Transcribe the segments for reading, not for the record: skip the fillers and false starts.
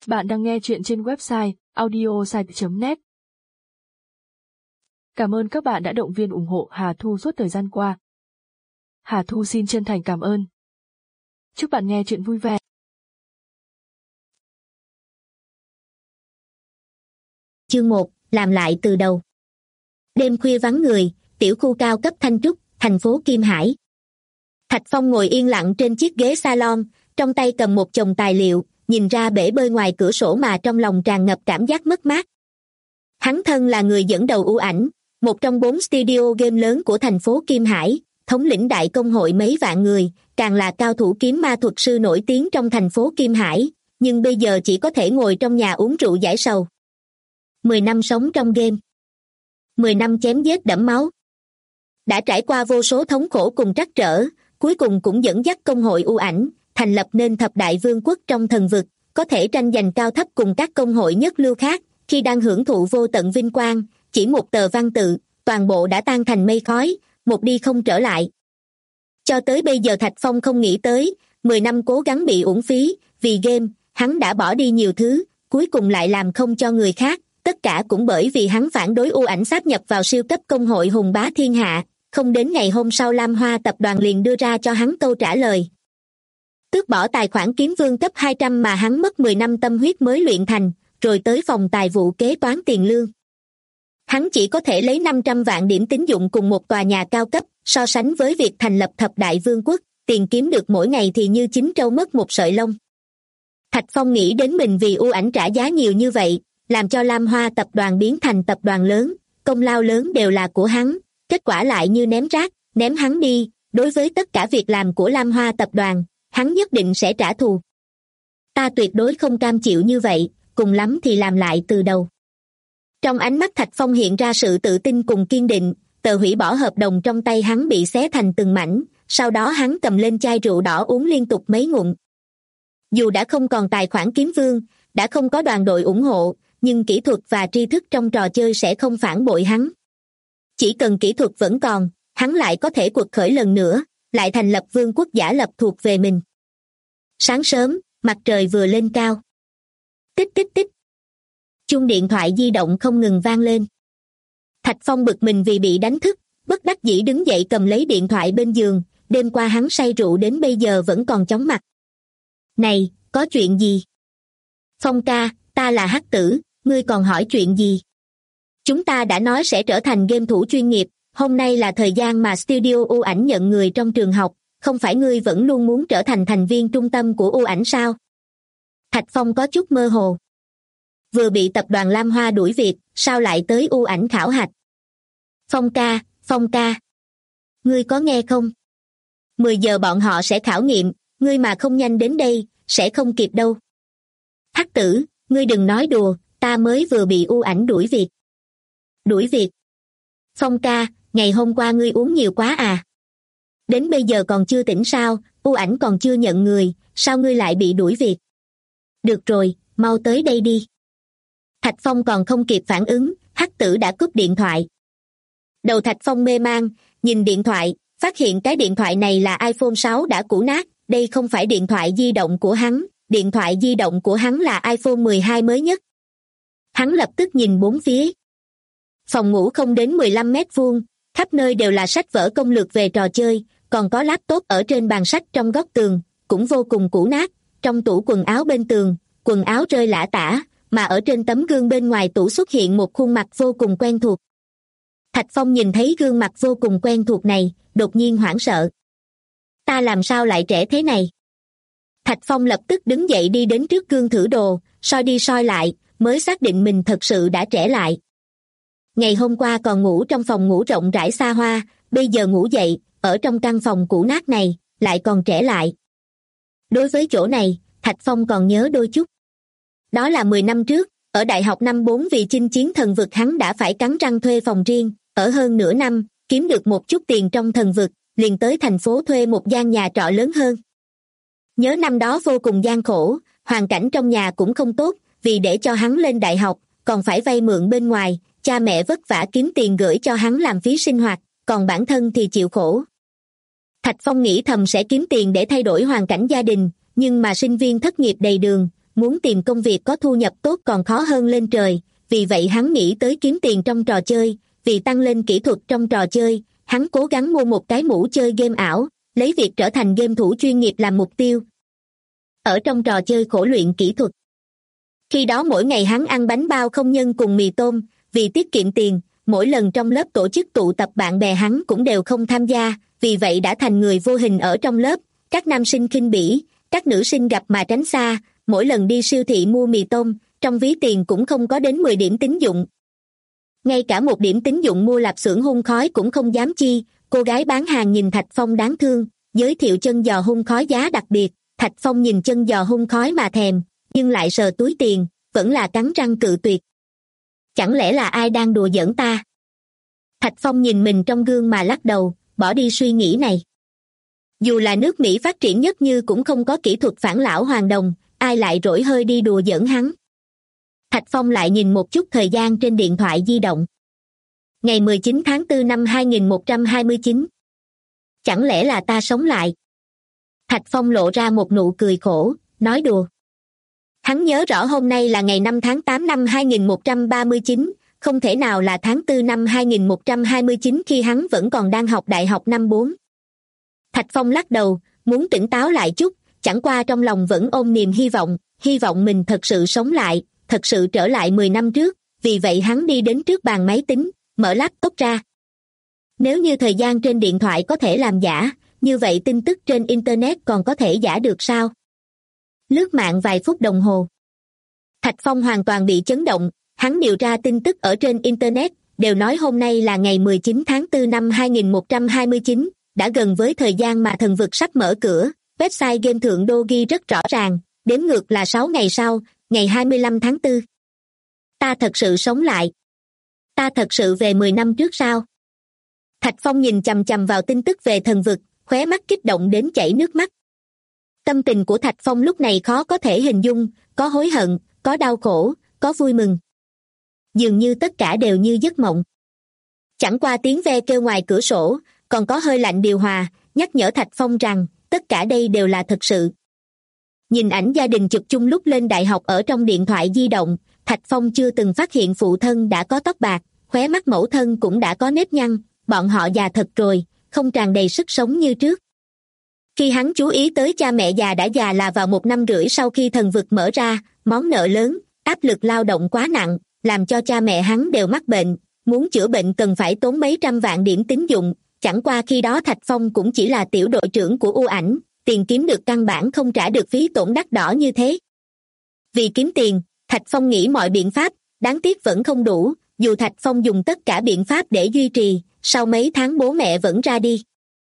Bạn đang nghe chuyện trên website audiosite.net. Cảm ơn các bạn đã động viên ủng hộ Hà Thu suốt thời gian qua. Hà Thu xin chân thành cảm ơn. Chúc bạn nghe chuyện vui vẻ. Chương 1, làm lại từ đầu. Đêm khuya vắng người, tiểu khu cao cấp Thanh Trúc, thành phố Kim Hải. Thạch Phong ngồi yên lặng trên chiếc ghế salon, trong tay cầm một chồng tài liệu, nhìn ra bể bơi ngoài cửa sổ mà trong lòng tràn ngập cảm giác mất mát. Hắn thân là người dẫn đầu ưu ảnh, một trong 4 studio game lớn của thành phố Kim Hải, thống lĩnh đại công hội mấy vạn người, càng là cao thủ kiếm ma thuật sư nổi tiếng trong thành phố Kim Hải, nhưng bây giờ chỉ có thể ngồi trong nhà uống rượu giải sầu. 10 năm sống trong game. 10 năm chém giết đẫm máu. Đã trải qua vô số thống khổ cùng trắc trở, cuối cùng cũng dẫn dắt công hội ưu ảnh, thành lập nên thập đại vương quốc trong thần vực, có thể tranh giành cao thấp cùng các công hội nhất lưu khác. Khi đang hưởng thụ vô tận vinh quang, chỉ một tờ văn tự, toàn bộ đã tan thành mây khói, một đi không trở lại. Cho tới bây giờ Thạch Phong không nghĩ tới, 10 năm cố gắng bị uổng phí, vì game, hắn đã bỏ đi nhiều thứ, cuối cùng lại làm không cho người khác, tất cả cũng bởi vì hắn phản đối ưu ảnh sáp nhập vào siêu cấp công hội hùng bá thiên hạ. Không đến ngày hôm sau Lam Hoa tập đoàn liền đưa ra cho hắn câu trả lời. Tước bỏ tài khoản kiếm vương cấp 200 mà hắn mất 10 năm tâm huyết mới luyện thành, rồi tới phòng tài vụ kế toán tiền lương. Hắn chỉ có thể lấy 500 vạn điểm tín dụng cùng một tòa nhà cao cấp, so sánh với việc thành lập thập đại vương quốc, tiền kiếm được mỗi ngày thì như chín trâu mất một sợi lông. Thạch Phong nghĩ đến mình vì ưu ảnh trả giá nhiều như vậy, làm cho Lam Hoa tập đoàn biến thành tập đoàn lớn, công lao lớn đều là của hắn, kết quả lại như ném rác, ném hắn đi. Đối với tất cả việc làm của Lam Hoa tập đoàn, hắn nhất định sẽ trả thù. Ta tuyệt đối không cam chịu như vậy, cùng lắm thì làm lại từ đầu. Trong ánh mắt Thạch Phong hiện ra sự tự tin cùng kiên định, tờ hủy bỏ hợp đồng trong tay hắn bị xé thành từng mảnh, sau đó hắn cầm lên chai rượu đỏ uống liên tục mấy ngụm. Dù đã không còn tài khoản kiếm vương, đã không có đoàn đội ủng hộ, nhưng kỹ thuật và tri thức trong trò chơi sẽ không phản bội hắn. Chỉ cần kỹ thuật vẫn còn, hắn lại có thể quật khởi lần nữa, lại thành lập vương quốc giả lập thuộc về mình. Sáng sớm, mặt trời vừa lên cao. Tích tích tích. Chuông điện thoại di động không ngừng vang lên. Thạch Phong bực mình vì bị đánh thức, bất đắc dĩ đứng dậy cầm lấy điện thoại bên giường, đêm qua hắn say rượu đến bây giờ vẫn còn chóng mặt. Này, có chuyện gì? Phong ca, ta là Hắc Tử, ngươi còn hỏi chuyện gì? Chúng ta đã nói sẽ trở thành game thủ chuyên nghiệp, hôm nay là thời gian mà studio ưu ảnh nhận người trong trường học, không phải ngươi vẫn luôn muốn trở thành thành viên trung tâm của ưu ảnh sao? Thạch Phong có chút mơ hồ. Vừa bị tập đoàn Lam Hoa đuổi việc, sao lại tới ưu ảnh khảo hạch? Phong ca. Ngươi có nghe không? 10 giờ bọn họ sẽ khảo nghiệm, ngươi mà không nhanh đến đây, sẽ không kịp đâu. Hắc Tử, ngươi đừng nói đùa, ta mới vừa bị ưu ảnh đuổi việc. Đuổi việc? Phong ca, ngày hôm qua ngươi uống nhiều quá à? Đến bây giờ còn chưa tỉnh sao, ưu ảnh còn chưa nhận người, sao ngươi lại bị đuổi việc? Được rồi, mau tới đây đi. Thạch Phong còn không kịp phản ứng, Hắc Tử đã cúp điện thoại. Đầu Thạch Phong mê man, nhìn điện thoại, phát hiện cái điện thoại này là iPhone 6 đã cũ nát, đây không phải điện thoại di động của hắn, điện thoại di động của hắn là iPhone 12 mới nhất. Hắn lập tức nhìn bốn phía. Phòng ngủ không đến 15 mét vuông, khắp nơi đều là sách vở công lược về trò chơi, còn có laptop ở trên bàn sách trong góc tường, cũng vô cùng cũ nát, trong tủ quần áo bên tường, quần áo rơi lả tả, mà ở trên tấm gương bên ngoài tủ xuất hiện một khuôn mặt vô cùng quen thuộc. Thạch Phong nhìn thấy gương mặt vô cùng quen thuộc này, đột nhiên hoảng sợ. Ta làm sao lại trẻ thế này? Thạch Phong lập tức đứng dậy đi đến trước gương thử đồ, soi đi soi lại, mới xác định mình thật sự đã trẻ lại. Ngày hôm qua còn ngủ trong phòng ngủ rộng rãi xa hoa, bây giờ ngủ dậy, ở trong căn phòng cũ nát này, lại còn trẻ lại. Đối với chỗ này, Thạch Phong còn nhớ đôi chút. Đó là 10 năm trước, ở đại học năm 4 vì chinh chiến thần vực hắn đã phải cắn răng thuê phòng riêng, ở hơn nửa năm, kiếm được một chút tiền trong thần vực, liền tới thành phố thuê một gian nhà trọ lớn hơn. Nhớ năm đó vô cùng gian khổ, hoàn cảnh trong nhà cũng không tốt, vì để cho hắn lên đại học, còn phải vay mượn bên ngoài, cha mẹ vất vả kiếm tiền gửi cho hắn làm phí sinh hoạt, còn bản thân thì chịu khổ. Thạch Phong nghĩ thầm sẽ kiếm tiền để thay đổi hoàn cảnh gia đình, nhưng mà sinh viên thất nghiệp đầy đường, muốn tìm công việc có thu nhập tốt còn khó hơn lên trời, vì vậy hắn nghĩ tới kiếm tiền trong trò chơi. Vì tăng lên kỹ thuật trong trò chơi, hắn cố gắng mua một cái mũ chơi game ảo, lấy việc trở thành game thủ chuyên nghiệp làm mục tiêu. Ở trong trò chơi khổ luyện kỹ thuật. Khi đó mỗi ngày hắn ăn bánh bao không nhân cùng mì tôm, vì tiết kiệm tiền, mỗi lần trong lớp tổ chức tụ tập bạn bè hắn cũng đều không tham gia, vì vậy đã thành người vô hình ở trong lớp, các nam sinh khinh bỉ, các nữ sinh gặp mà tránh xa, mỗi lần đi siêu thị mua mì tôm, trong ví tiền cũng không có đến 10 điểm tín dụng. Ngay cả 1 điểm tín dụng mua lạp xưởng hun khói cũng không dám chi, cô gái bán hàng nhìn Thạch Phong đáng thương, giới thiệu chân giò hun khói giá đặc biệt, Thạch Phong nhìn chân giò hun khói mà thèm, nhưng lại sờ túi tiền, vẫn là cắn răng cự tuyệt. Chẳng lẽ là ai đang đùa giỡn ta? Thạch Phong nhìn mình trong gương mà lắc đầu, bỏ đi suy nghĩ này. Dù là nước Mỹ phát triển nhất như cũng không có kỹ thuật phản lão hoàn đồng, ai lại rỗi hơi đi đùa giỡn hắn. Thạch Phong lại nhìn một chút thời gian trên điện thoại di động. Ngày 19 tháng 4 năm 2129. Chẳng lẽ là ta sống lại? Thạch Phong lộ ra một nụ cười khổ, nói đùa. Hắn nhớ rõ hôm nay là ngày 5 tháng 8 năm 2139, không thể nào là tháng 4 năm 2129 khi hắn vẫn còn đang học đại học năm 4. Thạch Phong lắc đầu, muốn tỉnh táo lại chút, chẳng qua trong lòng vẫn ôm niềm hy vọng mình thật sự sống lại, thật sự trở lại 10 năm trước, vì vậy hắn đi đến trước bàn máy tính, mở laptop ra. Nếu như thời gian trên điện thoại có thể làm giả, như vậy tin tức trên Internet còn có thể giả được sao? Lướt mạng vài phút đồng hồ. Thạch Phong hoàn toàn bị chấn động, hắn điều tra tin tức ở trên Internet, đều nói hôm nay là ngày 19 tháng 4 năm 2129, đã gần với thời gian mà thần vực sắp mở cửa, website game thượng đô ghi rất rõ ràng, đếm ngược là 6 ngày sau, ngày 25 tháng 4. Ta thật sự sống lại. Ta thật sự về 10 năm trước sao? Thạch Phong nhìn chằm chằm vào tin tức về thần vực, khóe mắt kích động đến chảy nước mắt. Tâm tình của Thạch Phong lúc này khó có thể hình dung, có hối hận, có đau khổ, có vui mừng. Dường như tất cả đều như giấc mộng. Chẳng qua tiếng ve kêu ngoài cửa sổ, còn có hơi lạnh điều hòa, nhắc nhở Thạch Phong rằng tất cả đây đều là thật sự. Nhìn ảnh gia đình chụp chung lúc lên đại học ở trong điện thoại di động, Thạch Phong chưa từng phát hiện phụ thân đã có tóc bạc, khóe mắt mẫu thân cũng đã có nếp nhăn, bọn họ già thật rồi, không tràn đầy sức sống như trước. Khi hắn chú ý tới cha mẹ già đã già là vào 1 năm rưỡi sau khi thần vực mở ra, món nợ lớn, áp lực lao động quá nặng, làm cho cha mẹ hắn đều mắc bệnh, muốn chữa bệnh cần phải tốn mấy trăm vạn điểm tín dụng, chẳng qua khi đó Thạch Phong cũng chỉ là tiểu đội trưởng của U Ảnh, tiền kiếm được căn bản không trả được phí tổn đắt đỏ như thế. Vì kiếm tiền, Thạch Phong nghĩ mọi biện pháp, đáng tiếc vẫn không đủ, dù Thạch Phong dùng tất cả biện pháp để duy trì, sau mấy tháng bố mẹ vẫn ra đi.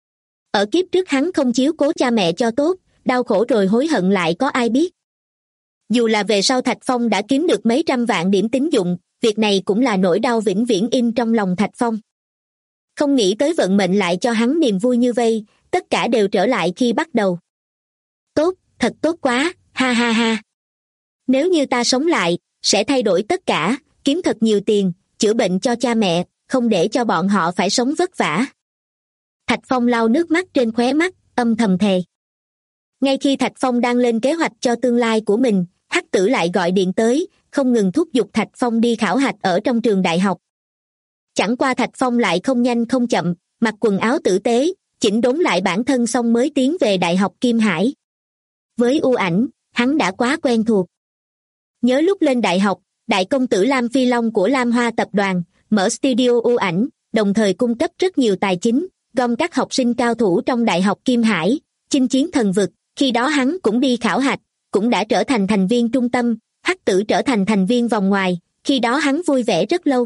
Ở kiếp trước hắn không chiếu cố cha mẹ cho tốt, đau khổ rồi hối hận lại có ai biết. Dù là về sau Thạch Phong đã kiếm được mấy trăm vạn điểm tín dụng, việc này cũng là nỗi đau vĩnh viễn in trong lòng Thạch Phong. Không nghĩ tới vận mệnh lại cho hắn niềm vui như vây, tất cả đều trở lại khi bắt đầu. Tốt, thật tốt quá, ha ha ha. Nếu như ta sống lại, sẽ thay đổi tất cả, kiếm thật nhiều tiền, chữa bệnh cho cha mẹ, không để cho bọn họ phải sống vất vả. Thạch Phong lau nước mắt trên khóe mắt, âm thầm thề. Ngay khi Thạch Phong đang lên kế hoạch cho tương lai của mình, Hắc Tử lại gọi điện tới, không ngừng thúc giục Thạch Phong đi khảo hạch ở trong trường đại học. Chẳng qua Thạch Phong lại không nhanh không chậm, mặc quần áo tử tế, chỉnh đốn lại bản thân xong mới tiến về Đại học Kim Hải. Với U Ảnh, hắn đã quá quen thuộc. Nhớ lúc lên đại học, đại công tử Lam Phi Long của Lam Hoa tập đoàn, mở studio U Ảnh, đồng thời cung cấp rất nhiều tài chính, gom các học sinh cao thủ trong Đại học Kim Hải, chinh chiến thần vực, khi đó hắn cũng đi khảo hạch, cũng đã trở thành thành viên trung tâm, Hắc Tử trở thành thành viên vòng ngoài, khi đó hắn vui vẻ rất lâu.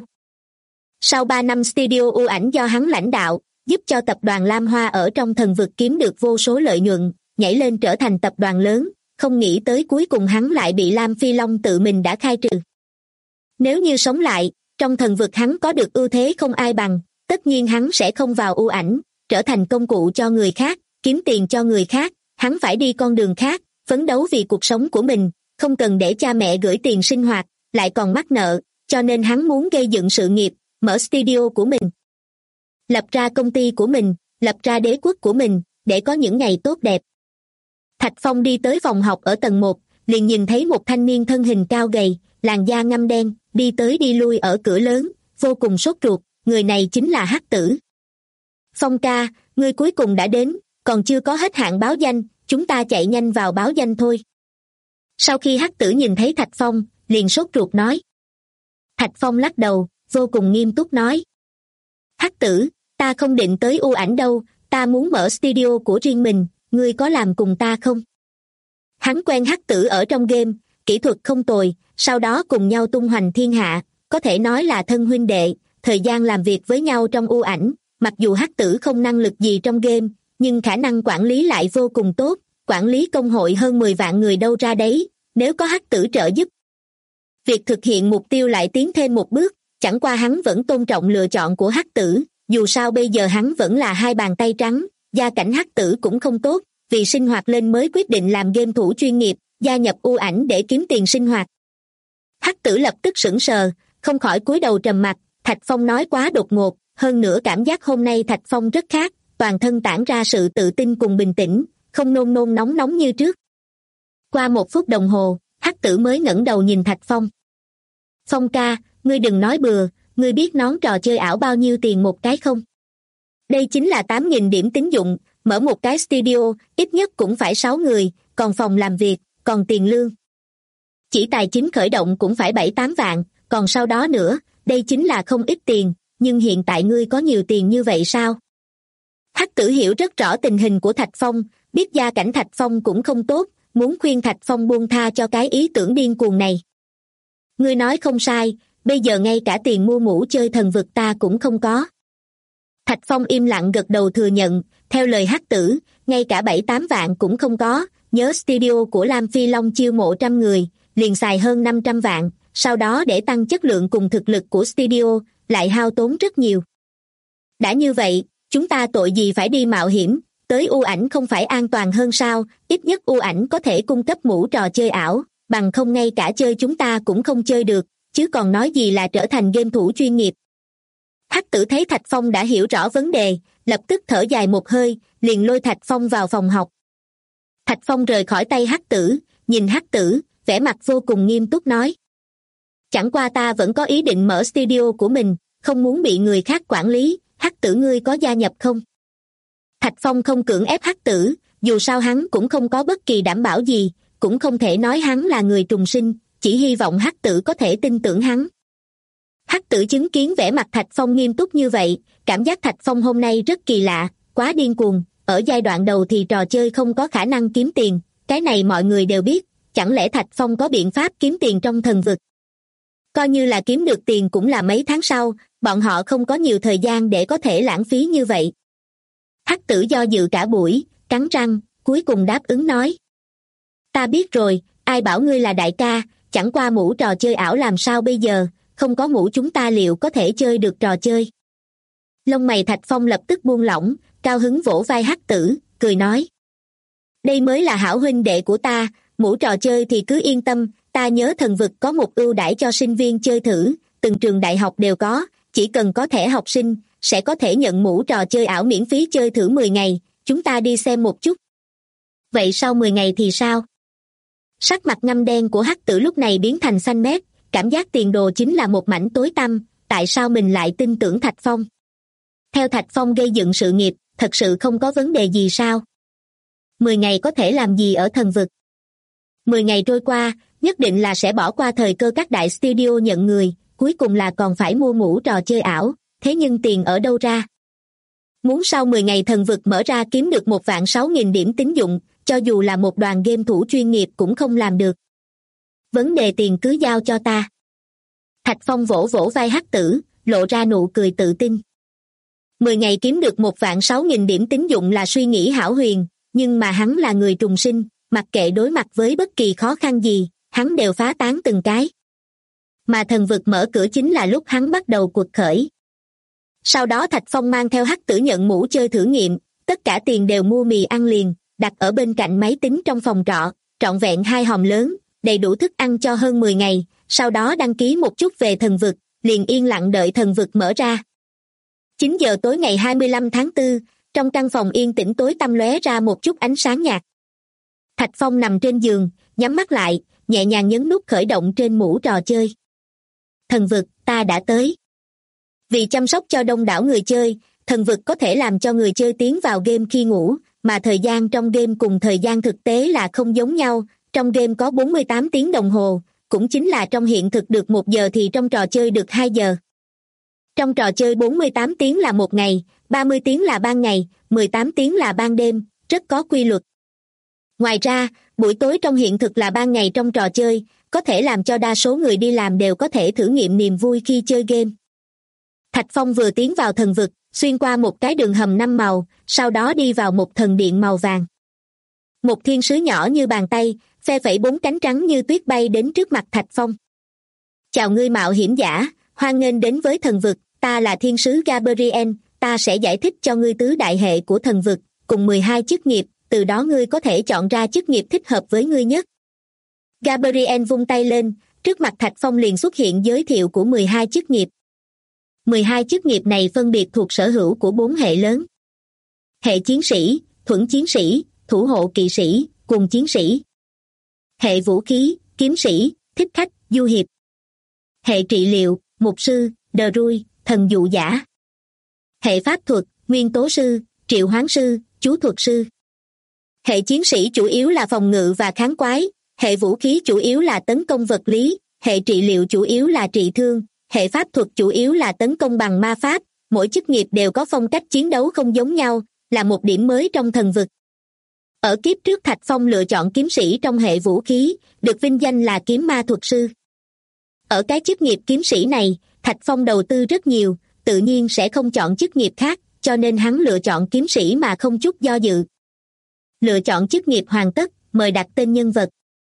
Sau 3 năm studio U Ảnh do hắn lãnh đạo, giúp cho tập đoàn Lam Hoa ở trong thần vực kiếm được vô số lợi nhuận, nhảy lên trở thành tập đoàn lớn, không nghĩ tới cuối cùng hắn lại bị Lam Phi Long tự mình đã khai trừ. Nếu như sống lại, trong thần vực hắn có được ưu thế không ai bằng, tất nhiên hắn sẽ không vào U Ảnh, trở thành công cụ cho người khác, kiếm tiền cho người khác, hắn phải đi con đường khác, phấn đấu vì cuộc sống của mình, không cần để cha mẹ gửi tiền sinh hoạt, lại còn mắc nợ, cho nên hắn muốn gây dựng sự nghiệp, mở studio của mình. Lập ra công ty của mình, lập ra đế quốc của mình, để có những ngày tốt đẹp. Thạch Phong đi tới phòng học ở tầng 1, liền nhìn thấy một thanh niên thân hình cao gầy, làn da ngăm đen, đi tới đi lui ở cửa lớn, vô cùng sốt ruột. Người này chính là Hắc Tử. Phong ca, ngươi cuối cùng đã đến, còn chưa có hết hạn báo danh, chúng ta chạy nhanh vào báo danh thôi. Sau khi Hắc Tử nhìn thấy Thạch Phong, liền sốt ruột nói. Thạch Phong lắc đầu, vô cùng nghiêm túc nói. Hắc Tử, ta không định tới U Ảnh đâu, ta muốn mở studio của riêng mình, ngươi có làm cùng ta không? Hắn quen Hắc Tử ở trong game, kỹ thuật không tồi, sau đó cùng nhau tung hoành thiên hạ, có thể nói là thân huynh đệ, thời gian làm việc với nhau trong U Ảnh, mặc dù Hắc Tử không năng lực gì trong game, nhưng khả năng quản lý lại vô cùng tốt, quản lý công hội hơn 10 vạn người đâu ra đấy, nếu có Hắc Tử trợ giúp. Việc thực hiện mục tiêu lại tiến thêm một bước, chẳng qua hắn vẫn tôn trọng lựa chọn của Hắc Tử, dù sao bây giờ hắn vẫn là hai bàn tay trắng, gia cảnh Hắc Tử cũng không tốt, vì sinh hoạt lên mới quyết định làm game thủ chuyên nghiệp, gia nhập U Ảnh để kiếm tiền sinh hoạt. Hắc Tử lập tức sững sờ, không khỏi cúi đầu trầm mặc. Thạch Phong nói quá đột ngột, hơn nữa cảm giác hôm nay Thạch Phong rất khác, toàn thân tản ra sự tự tin cùng bình tĩnh, không nôn nôn nóng nóng như trước. Qua 1 phút đồng hồ, Hắc Tử mới ngẩng đầu nhìn Thạch Phong. Phong ca, ngươi đừng nói bừa, ngươi biết nón trò chơi ảo bao nhiêu tiền một cái không? Đây chính là 8.000 điểm tín dụng, mở một cái studio, ít nhất cũng phải 6 người, còn phòng làm việc, còn tiền lương. Chỉ tài chính khởi động cũng phải 7-8 vạn, còn sau đó nữa, đây chính là không ít tiền, nhưng hiện tại ngươi có nhiều tiền như vậy sao? Hắc Tử hiểu rất rõ tình hình của Thạch Phong, biết gia cảnh Thạch Phong cũng không tốt, muốn khuyên Thạch Phong buông tha cho cái ý tưởng điên cuồng này. Ngươi nói không sai, bây giờ ngay cả tiền mua mũ chơi thần vực ta cũng không có. Thạch Phong im lặng gật đầu thừa nhận, theo lời Hắc Tử, ngay cả 7-8 vạn cũng không có, nhớ studio của Lam Phi Long chiêu mộ 100 người, liền xài hơn 500 vạn, sau đó để tăng chất lượng cùng thực lực của studio, lại hao tốn rất nhiều. Đã như vậy, chúng ta tội gì phải đi mạo hiểm, tới U Ảnh không phải an toàn hơn sao, ít nhất U Ảnh có thể cung cấp mũ trò chơi ảo, bằng không ngay cả chơi chúng ta cũng không chơi được, chứ còn nói gì là trở thành game thủ chuyên nghiệp. Hắc Tử thấy Thạch Phong đã hiểu rõ vấn đề, lập tức thở dài một hơi, liền lôi Thạch Phong vào phòng học. Thạch Phong rời khỏi tay Hắc Tử, nhìn Hắc Tử, vẻ mặt vô cùng nghiêm túc nói. Chẳng qua ta vẫn có ý định mở studio của mình, không muốn bị người khác quản lý, Hắc Tử ngươi có gia nhập không? Thạch Phong không cưỡng ép Hắc Tử, dù sao hắn cũng không có bất kỳ đảm bảo gì, cũng không thể nói hắn là người trùng sinh, chỉ hy vọng Hắc Tử có thể tin tưởng hắn. Hắc Tử chứng kiến vẻ mặt Thạch Phong nghiêm túc như vậy, cảm giác Thạch Phong hôm nay rất kỳ lạ, quá điên cuồng, ở giai đoạn đầu thì trò chơi không có khả năng kiếm tiền, cái này mọi người đều biết, chẳng lẽ Thạch Phong có biện pháp kiếm tiền trong thần vực? Coi như là kiếm được tiền cũng là mấy tháng sau, bọn họ không có nhiều thời gian để có thể lãng phí như vậy. Hắc Tử do dự cả buổi, cắn răng, cuối cùng đáp ứng nói. Ta biết rồi, ai bảo ngươi là đại ca, chẳng qua mũ trò chơi ảo làm sao bây giờ, không có mũ chúng ta liệu có thể chơi được trò chơi. Lông mày Thạch Phong lập tức buông lỏng, cao hứng vỗ vai Hắc Tử, cười nói. Đây mới là hảo huynh đệ của ta, mũ trò chơi thì cứ yên tâm, ta nhớ thần vực có một ưu đãi cho sinh viên chơi thử, từng trường đại học đều có, chỉ cần có thẻ học sinh, sẽ có thể nhận mũ trò chơi ảo miễn phí chơi thử 10 ngày, chúng ta đi xem một chút. Vậy sau 10 ngày thì sao? Sắc mặt ngăm đen của Hắc Tử lúc này biến thành xanh mét, cảm giác tiền đồ chính là một mảnh tối tăm, tại sao mình lại tin tưởng Thạch Phong? Theo Thạch Phong gây dựng sự nghiệp, thật sự không có vấn đề gì sao? 10 ngày có thể làm gì ở thần vực? 10 ngày trôi qua, nhất định là sẽ bỏ qua thời cơ các đại studio nhận người, cuối cùng là còn phải mua mũ trò chơi ảo, thế nhưng tiền ở đâu ra? Muốn sau 10 ngày thần vực mở ra kiếm được 1.600.000 điểm tín dụng, cho dù là một đoàn game thủ chuyên nghiệp cũng không làm được. Vấn đề tiền cứ giao cho ta. Thạch Phong vỗ vỗ vai Hắc Tử, lộ ra nụ cười tự tin. 10 ngày kiếm được 1.600.000 điểm tín dụng là suy nghĩ hão huyền, nhưng mà hắn là người trùng sinh, mặc kệ đối mặt với bất kỳ khó khăn gì, hắn đều phá tán từng cái. Mà thần vực mở cửa chính là lúc hắn bắt đầu cuộc khởi. Sau đó Thạch Phong mang theo Hắc Tử nhận mũ chơi thử nghiệm, tất cả tiền đều mua mì ăn liền, đặt ở bên cạnh máy tính trong phòng trọ, trọn vẹn 2 hòm lớn, đầy đủ thức ăn cho hơn 10 ngày, sau đó đăng ký một chút về thần vực, liền yên lặng đợi thần vực mở ra. 9 giờ tối ngày 25 tháng 4, trong căn phòng yên tĩnh tối tăm lóe ra một chút ánh sáng nhạt. Thạch Phong nằm trên giường, nhắm mắt lại, nhẹ nhàng nhấn nút khởi động trên mũ trò chơi. Thần vực, ta đã tới. Vì chăm sóc cho đông đảo người chơi, thần vực có thể làm cho người chơi tiến vào game khi ngủ, mà thời gian trong game cùng thời gian thực tế là không giống nhau. Trong game có 48 tiếng đồng hồ, cũng chính là trong hiện thực được 1 giờ thì trong trò chơi được 2 giờ. Trong trò chơi 48 tiếng là một ngày, 30 tiếng là ban ngày, 18 tiếng là ban đêm, rất có quy luật. Ngoài ra, buổi tối trong hiện thực là ban ngày trong trò chơi, có thể làm cho đa số người đi làm đều có thể thử nghiệm niềm vui khi chơi game. Thạch Phong vừa tiến vào thần vực, xuyên qua một cái đường hầm 5 màu, sau đó đi vào một thần điện màu vàng. Một thiên sứ nhỏ như bàn tay, phe phẩy 4 cánh trắng như tuyết bay đến trước mặt Thạch Phong. Chào ngươi mạo hiểm giả, hoan nghênh đến với thần vực, ta là thiên sứ Gabriel, ta sẽ giải thích cho ngươi tứ đại hệ của thần vực, cùng 12 chức nghiệp, từ đó ngươi có thể chọn ra chức nghiệp thích hợp với ngươi nhất. Gabriel vung tay lên, trước mặt Thạch Phong liền xuất hiện giới thiệu của 12 chức nghiệp. 12 chức nghiệp này phân biệt thuộc sở hữu của 4 hệ lớn. Hệ chiến sĩ, thuẫn chiến sĩ, thủ hộ kỵ sĩ, cùng chiến sĩ. Hệ vũ khí, kiếm sĩ, thích khách, du hiệp. Hệ trị liệu, mục sư, đờ rui, thần dụ giả. Hệ pháp thuật, nguyên tố sư, triệu hoán sư, chú thuật sư. Hệ chiến sĩ chủ yếu là phòng ngự và kháng quái, hệ vũ khí chủ yếu là tấn công vật lý, hệ trị liệu chủ yếu là trị thương, hệ pháp thuật chủ yếu là tấn công bằng ma pháp. Mỗi chức nghiệp đều có phong cách chiến đấu không giống nhau, là một điểm mới trong thần vực. Ở kiếp trước Thạch Phong lựa chọn kiếm sĩ trong hệ vũ khí, được vinh danh là kiếm ma thuật sư. Ở cái chức nghiệp kiếm sĩ này, Thạch Phong đầu tư rất nhiều, tự nhiên sẽ không chọn chức nghiệp khác, cho nên hắn lựa chọn kiếm sĩ mà không chút do dự. Lựa chọn chức nghiệp hoàn tất, mời đặt tên nhân vật.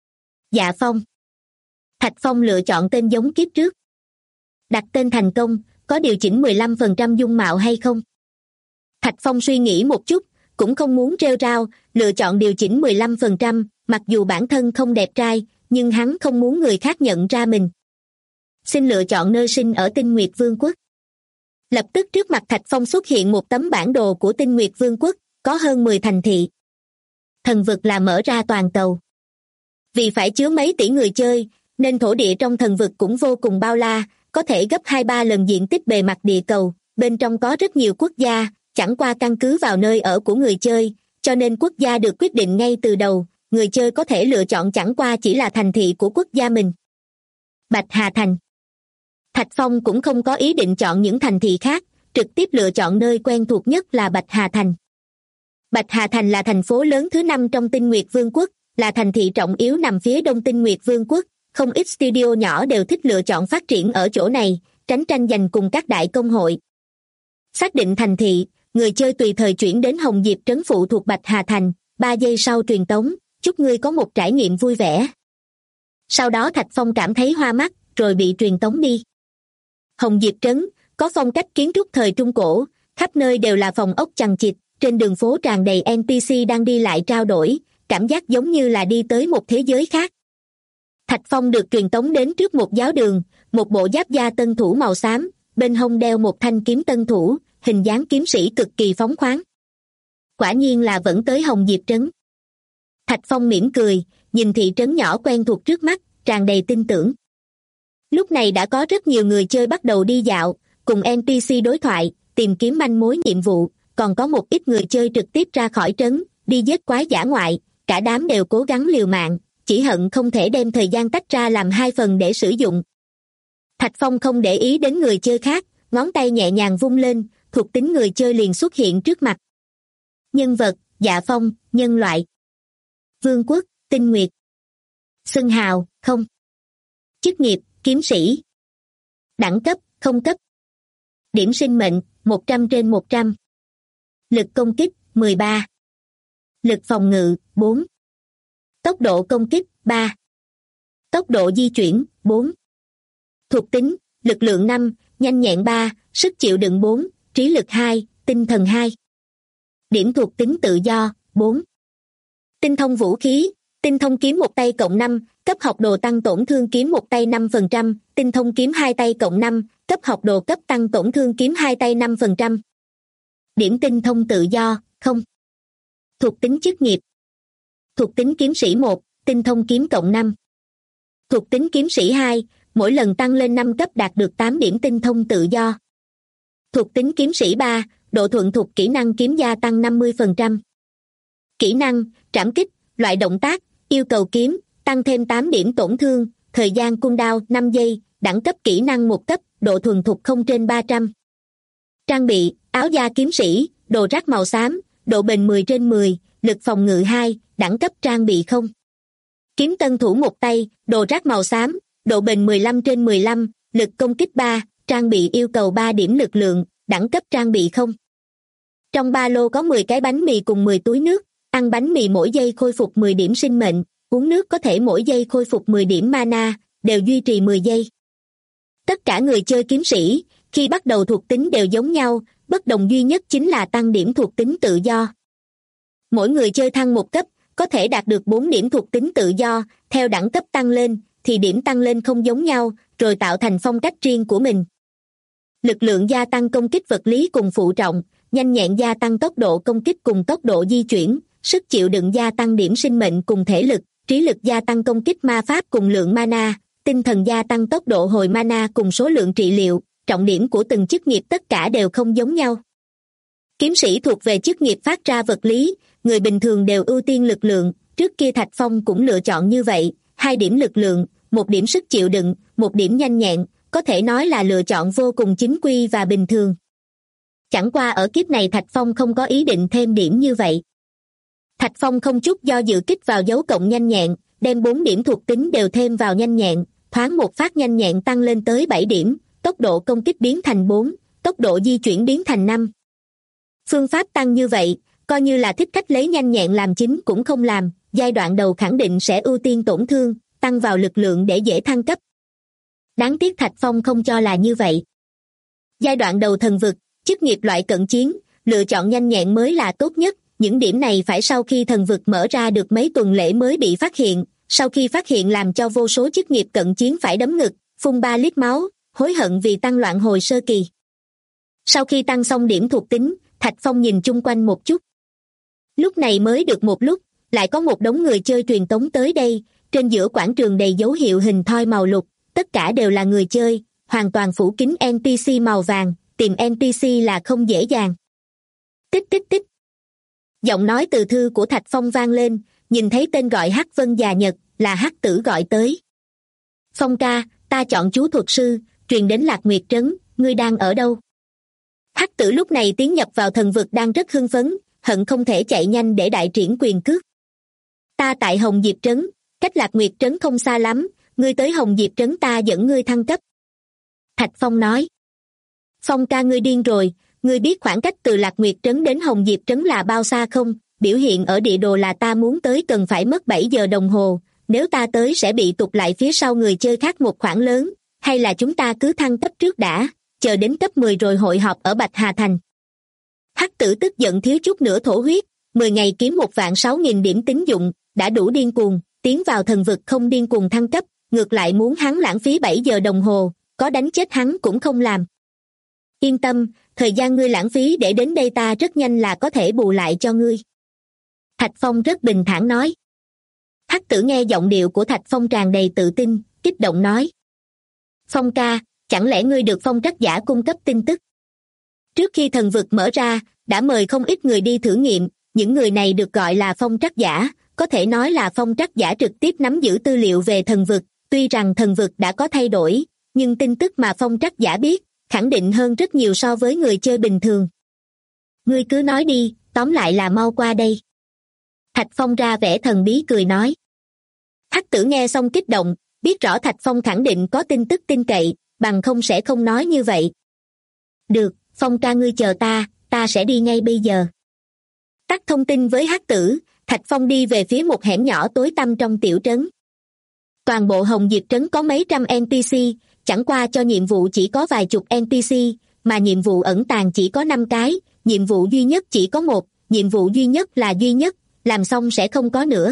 Dạ Phong. Thạch Phong lựa chọn tên giống kiếp trước. Đặt tên thành công, có điều chỉnh 15% dung mạo hay không? Thạch Phong suy nghĩ một chút, cũng không muốn rêu rao, lựa chọn điều chỉnh 15%, mặc dù bản thân không đẹp trai, nhưng hắn không muốn người khác nhận ra mình. Xin lựa chọn nơi sinh ở Tinh Nguyệt Vương quốc. Lập tức trước mặt Thạch Phong xuất hiện một tấm bản đồ của Tinh Nguyệt Vương quốc, có hơn 10 thành thị. Thần vực là mở ra toàn cầu. Vì phải chứa mấy tỷ người chơi, nên thổ địa trong thần vực cũng vô cùng bao la, có thể gấp 2-3 lần diện tích bề mặt địa cầu, bên trong có rất nhiều quốc gia, chẳng qua căn cứ vào nơi ở của người chơi, cho nên quốc gia được quyết định ngay từ đầu, người chơi có thể lựa chọn chẳng qua chỉ là thành thị của quốc gia mình. Bạch Hà Thành. Thạch Phong cũng không có ý định chọn những thành thị khác, trực tiếp lựa chọn nơi quen thuộc nhất là Bạch Hà Thành. Bạch Hà Thành là thành phố lớn thứ 5 trong Tinh Nguyệt Vương quốc, là thành thị trọng yếu nằm phía đông Tinh Nguyệt Vương quốc, không ít studio nhỏ đều thích lựa chọn phát triển ở chỗ này, tránh tranh giành cùng các đại công hội. Xác định thành thị, người chơi tùy thời chuyển đến Hồng Diệp trấn phụ thuộc Bạch Hà Thành, 3 giây sau truyền tống, chúc ngươi có một trải nghiệm vui vẻ. Sau đó Thạch Phong cảm thấy hoa mắt, rồi bị truyền tống đi. Hồng Diệp trấn, có phong cách kiến trúc thời Trung Cổ, khắp nơi đều là phòng ốc chằng chịt, trên đường phố tràn đầy NPC đang đi lại trao đổi, cảm giác giống như là đi tới một thế giới khác. Thạch Phong được truyền tống đến trước một giáo đường, một bộ giáp da tân thủ màu xám, bên hông đeo một thanh kiếm tân thủ, hình dáng kiếm sĩ cực kỳ phóng khoáng. Quả nhiên là vẫn tới Hồng Diệp trấn. Thạch Phong mỉm cười, nhìn thị trấn nhỏ quen thuộc trước mắt, tràn đầy tin tưởng. Lúc này đã có rất nhiều người chơi bắt đầu đi dạo, cùng NPC đối thoại, tìm kiếm manh mối nhiệm vụ, còn có một ít người chơi trực tiếp ra khỏi trấn, đi giết quái dã ngoại, cả đám đều cố gắng liều mạng, chỉ hận không thể đem thời gian tách ra làm 2 phần để sử dụng. Thạch Phong không để ý đến người chơi khác, ngón tay nhẹ nhàng vung lên, thuộc tính người chơi liền xuất hiện trước mặt. Nhân vật, Dạ Phong, nhân loại. Vương quốc, Tinh Nguyệt. Xưng hào, không. Chức nghiệp, kiếm sĩ. Đẳng cấp, không cấp. Điểm sinh mệnh, 100/100. Lực công kích, 13. Lực phòng ngự, 4. Tốc độ công kích, 3. Tốc độ di chuyển, 4. Thuộc tính, lực lượng 5, nhanh nhẹn 3, sức chịu đựng 4, trí lực 2, tinh thần 2. Điểm thuộc tính tự do, 4. Tinh thông vũ khí, tinh thông kiếm một tay cộng 5, cấp học đồ tăng tổn thương kiếm một tay 5%, tinh thông kiếm 2 tay cộng 5, cấp học đồ cấp tăng tổn thương kiếm 2 tay 5%. Điểm tinh thông tự do, 0. Thuộc tính chức nghiệp. Thuộc tính kiếm sĩ 1, tinh thông kiếm cộng 5. Thuộc tính kiếm sĩ 2, mỗi lần tăng lên 5 cấp đạt được 8 điểm tinh thông tự do. Thuộc tính kiếm sĩ 3, độ thuận thuộc kỹ năng kiếm gia tăng 50%. Kỹ năng, trảm kích, loại động tác, yêu cầu kiếm, tăng thêm 8 điểm tổn thương, thời gian cooldown 5 giây, đẳng cấp kỹ năng 1 cấp, độ thuần thục 0/300. Trang bị, áo da kiếm sĩ, đồ rác màu xám, độ bền 10/10, lực phòng ngự 2, đẳng cấp trang bị 0. Kiếm tân thủ một tay, đồ rác màu xám, độ bền 15/15, lực công kích 3, trang bị yêu cầu 3 điểm lực lượng, đẳng cấp trang bị 0. Trong ba lô có 10 cái bánh mì cùng 10 túi nước, ăn bánh mì mỗi giây khôi phục 10 điểm sinh mệnh, uống nước có thể mỗi giây khôi phục 10 điểm mana, đều duy trì 10 giây. Tất cả người chơi kiếm sĩ, khi bắt đầu thuộc tính đều giống nhau, bất đồng duy nhất chính là tăng điểm thuộc tính tự do. Mỗi người chơi thăng một cấp, có thể đạt được 4 điểm thuộc tính tự do, theo đẳng cấp tăng lên, thì điểm tăng lên không giống nhau, rồi tạo thành phong cách riêng của mình. Lực lượng gia tăng công kích vật lý cùng phụ trọng, nhanh nhẹn gia tăng tốc độ công kích cùng tốc độ di chuyển, sức chịu đựng gia tăng điểm sinh mệnh cùng thể lực, trí lực gia tăng công kích ma pháp cùng lượng mana, tinh thần gia tăng tốc độ hồi mana cùng số lượng trị liệu, trọng điểm của từng chức nghiệp tất cả đều không giống nhau. Kiếm sĩ thuộc về chức nghiệp phát ra vật lý, người bình thường đều ưu tiên lực lượng, trước kia Thạch Phong cũng lựa chọn như vậy, 2 điểm lực lượng, 1 điểm sức chịu đựng, 1 điểm nhanh nhẹn, có thể nói là lựa chọn vô cùng chính quy và bình thường. Chẳng qua ở kiếp này Thạch Phong không có ý định thêm điểm như vậy. Thạch Phong không chút do dự kích vào dấu cộng nhanh nhẹn, đem 4 điểm thuộc tính đều thêm vào nhanh nhẹn, thoáng một phát nhanh nhẹn tăng lên tới 7 điểm, tốc độ công kích biến thành 4, tốc độ di chuyển biến thành 5. Phương pháp tăng như vậy, coi như là thích cách lấy nhanh nhẹn làm chính cũng không làm, giai đoạn đầu khẳng định sẽ ưu tiên tổn thương, tăng vào lực lượng để dễ thăng cấp. Đáng tiếc Thạch Phong không cho là như vậy. Giai đoạn đầu thần vực, chức nghiệp loại cận chiến, lựa chọn nhanh nhẹn mới là tốt nhất, những điểm này phải sau khi thần vực mở ra được mấy tuần lễ mới bị phát hiện, sau khi phát hiện làm cho vô số chức nghiệp cận chiến phải đấm ngực, phun 3 lít máu, hối hận vì tăng loạn hồi sơ kỳ. Sau khi tăng xong điểm thuộc tính, Thạch Phong nhìn chung quanh một chút. Lúc này mới được một lúc, lại có một đống người chơi truyền tống tới đây, trên giữa quảng trường đầy dấu hiệu hình thoi màu lục, tất cả đều là người chơi, hoàn toàn phủ kín NPC màu vàng, tìm NPC là không dễ dàng. Tích tích tích. Giọng nói từ thư của Thạch Phong vang lên, nhìn thấy tên gọi Hắc Vân Già Nhật, là Hắc Tử gọi tới. Phong ca, ta chọn chú thuật sư, truyền đến Lạc Nguyệt Trấn, ngươi đang ở đâu? Hắc Tử lúc này tiến nhập vào thần vực đang rất hưng phấn, hận không thể chạy nhanh để đại triển quyền cước. Ta tại Hồng Diệp Trấn, cách Lạc Nguyệt Trấn không xa lắm, ngươi tới Hồng Diệp Trấn ta dẫn ngươi thăng cấp. Thạch Phong nói. Phong ca ngươi điên rồi, ngươi biết khoảng cách từ Lạc Nguyệt Trấn đến Hồng Diệp Trấn là bao xa không? Biểu hiện ở địa đồ là ta muốn tới cần phải mất 7 giờ đồng hồ, nếu ta tới sẽ bị tụt lại phía sau người chơi khác một khoảng lớn, hay là chúng ta cứ thăng cấp trước đã, chờ đến cấp 10 rồi hội họp ở Bạch Hà Thành. Hắc Tử tức giận thiếu chút nữa thổ huyết, 10 ngày kiếm 1.600.000 điểm tín dụng, đã đủ điên cuồng, tiến vào thần vực không điên cuồng thăng cấp, ngược lại muốn hắn lãng phí 7 giờ đồng hồ, có đánh chết hắn cũng không làm. Yên tâm, thời gian ngươi lãng phí để đến đây ta rất nhanh là có thể bù lại cho ngươi. Thạch Phong rất bình thản nói. Hắc Tử nghe giọng điệu của Thạch Phong tràn đầy tự tin, kích động nói. Phong ca, chẳng lẽ ngươi được Phong Trắc Giả cung cấp tin tức? Trước khi thần vực mở ra, đã mời không ít người đi thử nghiệm, những người này được gọi là Phong Trắc Giả, có thể nói là Phong Trắc Giả trực tiếp nắm giữ tư liệu về thần vực, tuy rằng thần vực đã có thay đổi, nhưng tin tức mà Phong Trắc Giả biết, khẳng định hơn rất nhiều so với người chơi bình thường. Ngươi cứ nói đi, tóm lại là mau qua đây. Thạch Phong ra vẻ thần bí cười nói. Hắc Tử nghe xong kích động, biết rõ Thạch Phong khẳng định có tin tức tin cậy, bằng không sẽ không nói như vậy. Được, Phong ca ngươi chờ ta sẽ đi ngay bây giờ. Tắt thông tin với Hắc Tử, Thạch Phong đi về phía một hẻm nhỏ tối tăm trong tiểu trấn. Toàn bộ Hồng Diệp Trấn có mấy trăm NPC, chẳng qua cho nhiệm vụ chỉ có vài chục NPC, mà nhiệm vụ ẩn tàng chỉ có 5 cái, nhiệm vụ duy nhất chỉ có 1, nhiệm vụ duy nhất là duy nhất, làm xong sẽ không có nữa.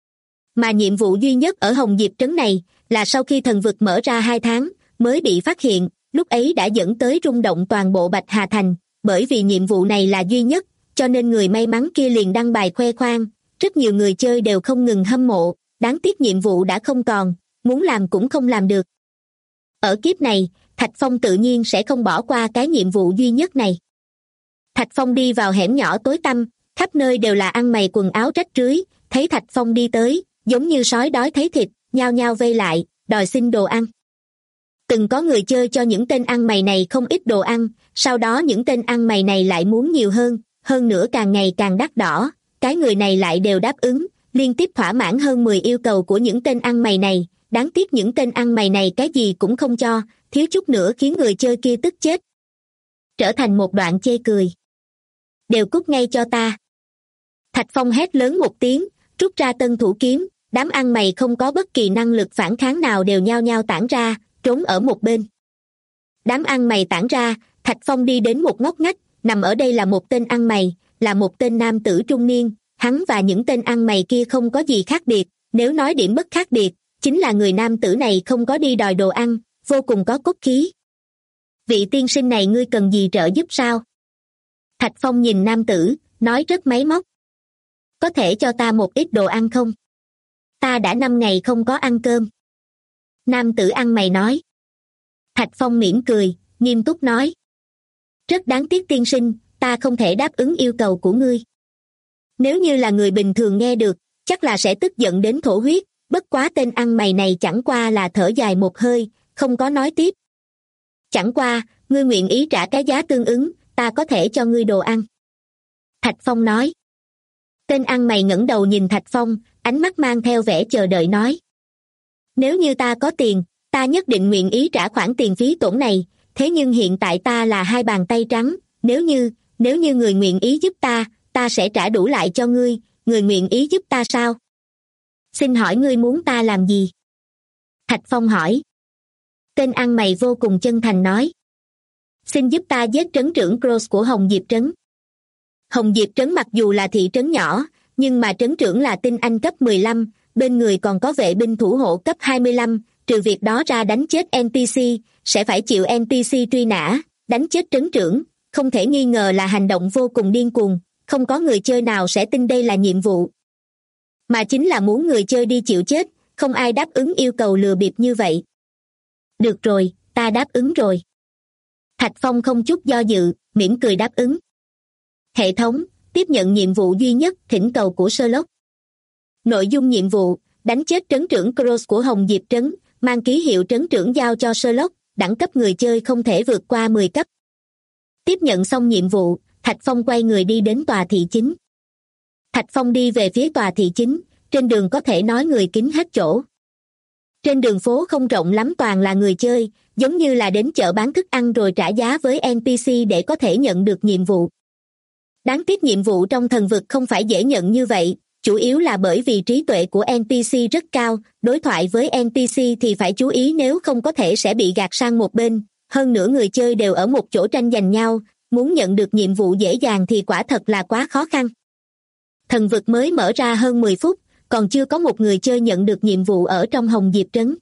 Mà nhiệm vụ duy nhất ở Hồng Diệp Trấn này là sau khi thần vực mở ra 2 tháng mới bị phát hiện, lúc ấy đã dẫn tới rung động toàn bộ Bạch Hà Thành, bởi vì nhiệm vụ này là duy nhất, cho nên người may mắn kia liền đăng bài khoe khoang, rất nhiều người chơi đều không ngừng hâm mộ, đáng tiếc nhiệm vụ đã không còn, muốn làm cũng không làm được. Ở kiếp này, Thạch Phong tự nhiên sẽ không bỏ qua cái nhiệm vụ duy nhất này. Thạch Phong đi vào hẻm nhỏ tối tăm, khắp nơi đều là ăn mày quần áo rách rưới, thấy Thạch Phong đi tới, giống như sói đói thấy thịt, nhao nhao vây lại, đòi xin đồ ăn. Từng có người chơi cho những tên ăn mày này không ít đồ ăn, sau đó những tên ăn mày này lại muốn nhiều hơn nữa càng ngày càng đắt đỏ, cái người này lại đều đáp ứng, liên tiếp thỏa mãn hơn 10 yêu cầu của những tên ăn mày này, đáng tiếc những tên ăn mày này cái gì cũng không cho, thiếu chút nữa khiến người chơi kia tức chết. Trở thành một đoạn chê cười. Đều cút ngay cho ta. Thạch Phong hét lớn một tiếng, rút ra tân thủ kiếm, đám ăn mày không có bất kỳ năng lực phản kháng nào đều nhao nhao tản ra, trốn ở một bên. Đám ăn mày tản ra, Thạch Phong đi đến một ngóc ngách, nằm ở đây là một tên ăn mày, là một tên nam tử trung niên, hắn và những tên ăn mày kia không có gì khác biệt, nếu nói điểm bất khác biệt, chính là người nam tử này không có đi đòi đồ ăn, vô cùng có cốt khí. Vị tiên sinh này ngươi cần gì trợ giúp sao? Thạch Phong nhìn nam tử, nói rất máy móc. Có thể cho ta một ít đồ ăn không? Ta đã 5 ngày không có ăn cơm. Nam tử ăn mày nói. Thạch Phong mỉm cười, nghiêm túc nói. Rất đáng tiếc tiên sinh, ta không thể đáp ứng yêu cầu của ngươi. Nếu như là người bình thường nghe được, chắc là sẽ tức giận đến thổ huyết, bất quá tên ăn mày này chẳng qua là thở dài một hơi, không có nói tiếp. Chẳng qua, ngươi nguyện ý trả cái giá tương ứng, ta có thể cho ngươi đồ ăn. Thạch Phong nói. Tên ăn mày ngẩng đầu nhìn Thạch Phong, ánh mắt mang theo vẻ chờ đợi nói. Nếu như ta có tiền, ta nhất định nguyện ý trả khoản tiền phí tổn này, thế nhưng hiện tại ta là 2 bàn tay trắng, nếu như người nguyện ý giúp ta sẽ trả đủ lại cho ngươi, người nguyện ý giúp ta sao? Xin hỏi ngươi muốn ta làm gì? Thạch Phong hỏi. Tên ăn mày vô cùng chân thành nói. Xin giúp ta giết trấn trưởng Cross của Hồng Diệp Trấn. Hồng Diệp Trấn mặc dù là thị trấn nhỏ, nhưng mà trấn trưởng là tinh anh cấp 15, bên người còn có vệ binh thủ hộ cấp 25, trừ việc đó ra đánh chết NPC, sẽ phải chịu NPC truy nã, đánh chết trấn trưởng, không thể nghi ngờ là hành động vô cùng điên cuồng, không có người chơi nào sẽ tin đây là nhiệm vụ. Mà chính là muốn người chơi đi chịu chết, không ai đáp ứng yêu cầu lừa bịp như vậy. Được rồi, ta đáp ứng rồi. Thạch Phong không chút do dự, mỉm cười đáp ứng. Hệ thống, tiếp nhận nhiệm vụ duy nhất, thỉnh cầu của Sherlock. Nội dung nhiệm vụ, đánh chết trấn trưởng Cross của Hồng Diệp Trấn, mang ký hiệu trấn trưởng giao cho Sherlock, đẳng cấp người chơi không thể vượt qua 10 cấp. Tiếp nhận xong nhiệm vụ, Thạch Phong quay người đi đến tòa thị chính. Thạch Phong đi về phía tòa thị chính, trên đường có thể nói người kín hết chỗ. Trên đường phố không rộng lắm toàn là người chơi, giống như là đến chợ bán thức ăn rồi trả giá với NPC để có thể nhận được nhiệm vụ. Đáng tiếc nhiệm vụ trong thần vực không phải dễ nhận như vậy, chủ yếu là bởi vì trí tuệ của NPC rất cao, đối thoại với NPC thì phải chú ý nếu không có thể sẽ bị gạt sang một bên, hơn nữa người chơi đều ở một chỗ tranh giành nhau, muốn nhận được nhiệm vụ dễ dàng thì quả thật là quá khó khăn. Thần vực mới mở ra hơn 10 phút, còn chưa có một người chơi nhận được nhiệm vụ ở trong Hồng Diệp Trấn.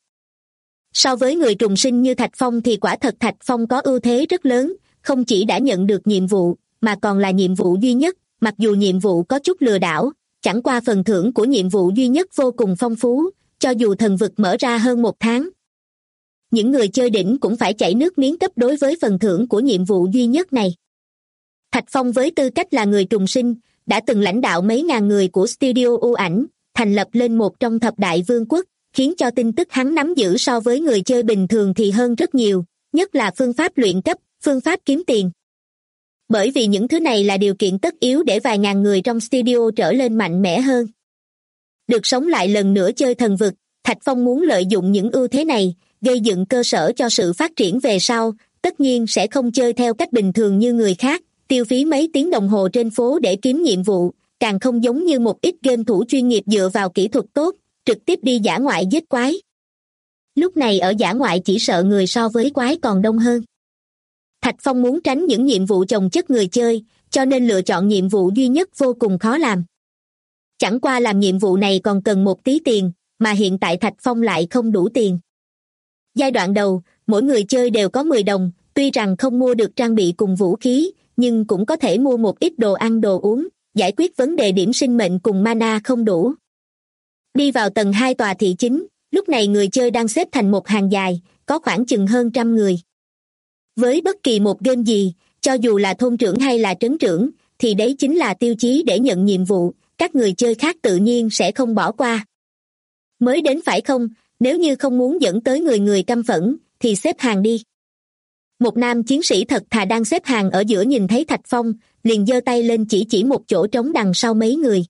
So với người trùng sinh như Thạch Phong thì quả thật Thạch Phong có ưu thế rất lớn, không chỉ đã nhận được nhiệm vụ, mà còn là nhiệm vụ duy nhất, mặc dù nhiệm vụ có chút lừa đảo, chẳng qua phần thưởng của nhiệm vụ duy nhất vô cùng phong phú, cho dù thần vực mở ra hơn 1 tháng. Những người chơi đỉnh cũng phải chảy nước miếng cấp đối với phần thưởng của nhiệm vụ duy nhất này. Thạch Phong với tư cách là người trùng sinh, đã từng lãnh đạo mấy ngàn người của studio ưu ảnh, thành lập lên một trong thập đại vương quốc, khiến cho tin tức hắn nắm giữ so với người chơi bình thường thì hơn rất nhiều, nhất là phương pháp luyện cấp, phương pháp kiếm tiền. Bởi vì những thứ này là điều kiện tất yếu để vài ngàn người trong studio trở lên mạnh mẽ hơn. Được sống lại lần nữa chơi thần vực, Thạch Phong muốn lợi dụng những ưu thế này, gây dựng cơ sở cho sự phát triển về sau, tất nhiên sẽ không chơi theo cách bình thường như người khác, tiêu phí mấy tiếng đồng hồ trên phố để kiếm nhiệm vụ, càng không giống như một ít game thủ chuyên nghiệp dựa vào kỹ thuật tốt, trực tiếp đi dã ngoại giết quái. Lúc này ở dã ngoại chỉ sợ người so với quái còn đông hơn. Thạch Phong muốn tránh những nhiệm vụ chồng chất người chơi, cho nên lựa chọn nhiệm vụ duy nhất vô cùng khó làm. Chẳng qua làm nhiệm vụ này còn cần một tí tiền, mà hiện tại Thạch Phong lại không đủ tiền. Giai đoạn đầu, mỗi người chơi đều có 10 đồng, tuy rằng không mua được trang bị cùng vũ khí, nhưng cũng có thể mua một ít đồ ăn đồ uống, giải quyết vấn đề điểm sinh mệnh cùng mana không đủ. Đi vào tầng 2 tòa thị chính, lúc này người chơi đang xếp thành một hàng dài, có khoảng chừng hơn 100 người. Với bất kỳ một game gì, cho dù là thôn trưởng hay là trấn trưởng, thì đấy chính là tiêu chí để nhận nhiệm vụ, các người chơi khác tự nhiên sẽ không bỏ qua. Mới đến phải không, nếu như không muốn dẫn tới người người căm phẫn, thì xếp hàng đi. Một nam chiến sĩ thật thà đang xếp hàng ở giữa nhìn thấy Thạch Phong, liền giơ tay lên chỉ một chỗ trống đằng sau mấy người.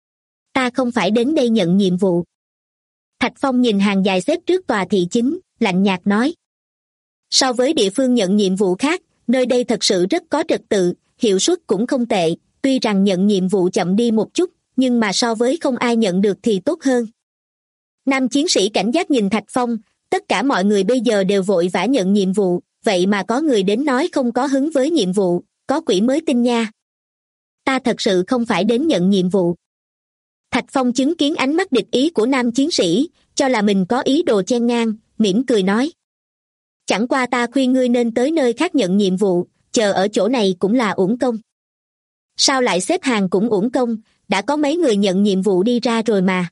Ta không phải đến đây nhận nhiệm vụ. Thạch Phong nhìn hàng dài xếp trước tòa thị chính, lạnh nhạt nói. So với địa phương nhận nhiệm vụ khác, nơi đây thật sự rất có trật tự, hiệu suất cũng không tệ, tuy rằng nhận nhiệm vụ chậm đi một chút, nhưng mà so với không ai nhận được thì tốt hơn. Nam chiến sĩ cảnh giác nhìn Thạch Phong, tất cả mọi người bây giờ đều vội vã nhận nhiệm vụ, vậy mà có người đến nói không có hứng với nhiệm vụ, có quỷ mới tin nha. Ta thật sự không phải đến nhận nhiệm vụ. Thạch Phong chứng kiến ánh mắt địch ý của nam chiến sĩ, cho là mình có ý đồ chen ngang, mỉm cười nói. Chẳng qua ta khuyên ngươi nên tới nơi khác nhận nhiệm vụ, chờ ở chỗ này cũng là uổng công. Sao lại xếp hàng cũng uổng công, đã có mấy người nhận nhiệm vụ đi ra rồi mà.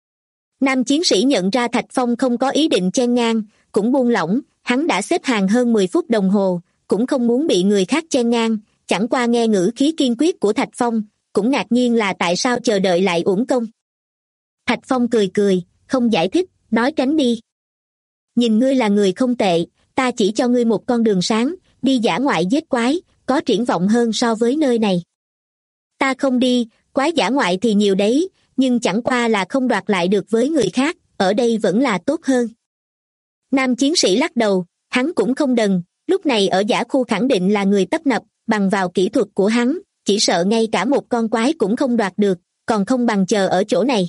Nam chiến sĩ nhận ra Thạch Phong không có ý định chen ngang, cũng buông lỏng, hắn đã xếp hàng hơn 10 phút đồng hồ, cũng không muốn bị người khác chen ngang, chẳng qua nghe ngữ khí kiên quyết của Thạch Phong, cũng ngạc nhiên là tại sao chờ đợi lại uổng công. Thạch Phong cười cười, không giải thích, nói tránh đi. Nhìn ngươi là người không tệ, ta chỉ cho ngươi một con đường sáng, đi dã ngoại giết quái, có triển vọng hơn so với nơi này. Ta không đi, quái dã ngoại thì nhiều đấy, nhưng chẳng qua là không đoạt lại được với người khác, ở đây vẫn là tốt hơn. Nam chiến sĩ lắc đầu, hắn cũng không đần, lúc này ở dã khu khẳng định là người tấp nập, bằng vào kỹ thuật của hắn, chỉ sợ ngay cả một con quái cũng không đoạt được, còn không bằng chờ ở chỗ này.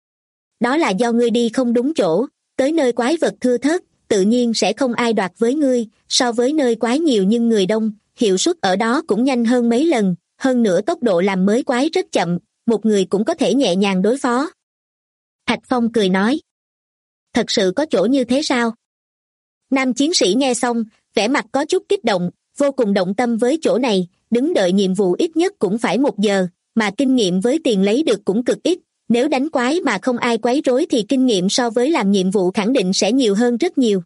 Đó là do ngươi đi không đúng chỗ, tới nơi quái vật thưa thớt, tự nhiên sẽ không ai đoạt với ngươi, so với nơi quái nhiều nhưng người đông, hiệu suất ở đó cũng nhanh hơn mấy lần, hơn nữa tốc độ làm mới quái rất chậm, một người cũng có thể nhẹ nhàng đối phó. Thạch Phong cười nói. Thật sự có chỗ như thế sao? Nam chiến sĩ nghe xong, vẻ mặt có chút kích động, vô cùng động tâm với chỗ này, đứng đợi nhiệm vụ ít nhất cũng phải 1 giờ, mà kinh nghiệm với tiền lấy được cũng cực ít, nếu đánh quái mà không ai quấy rối thì kinh nghiệm so với làm nhiệm vụ khẳng định sẽ nhiều hơn rất nhiều.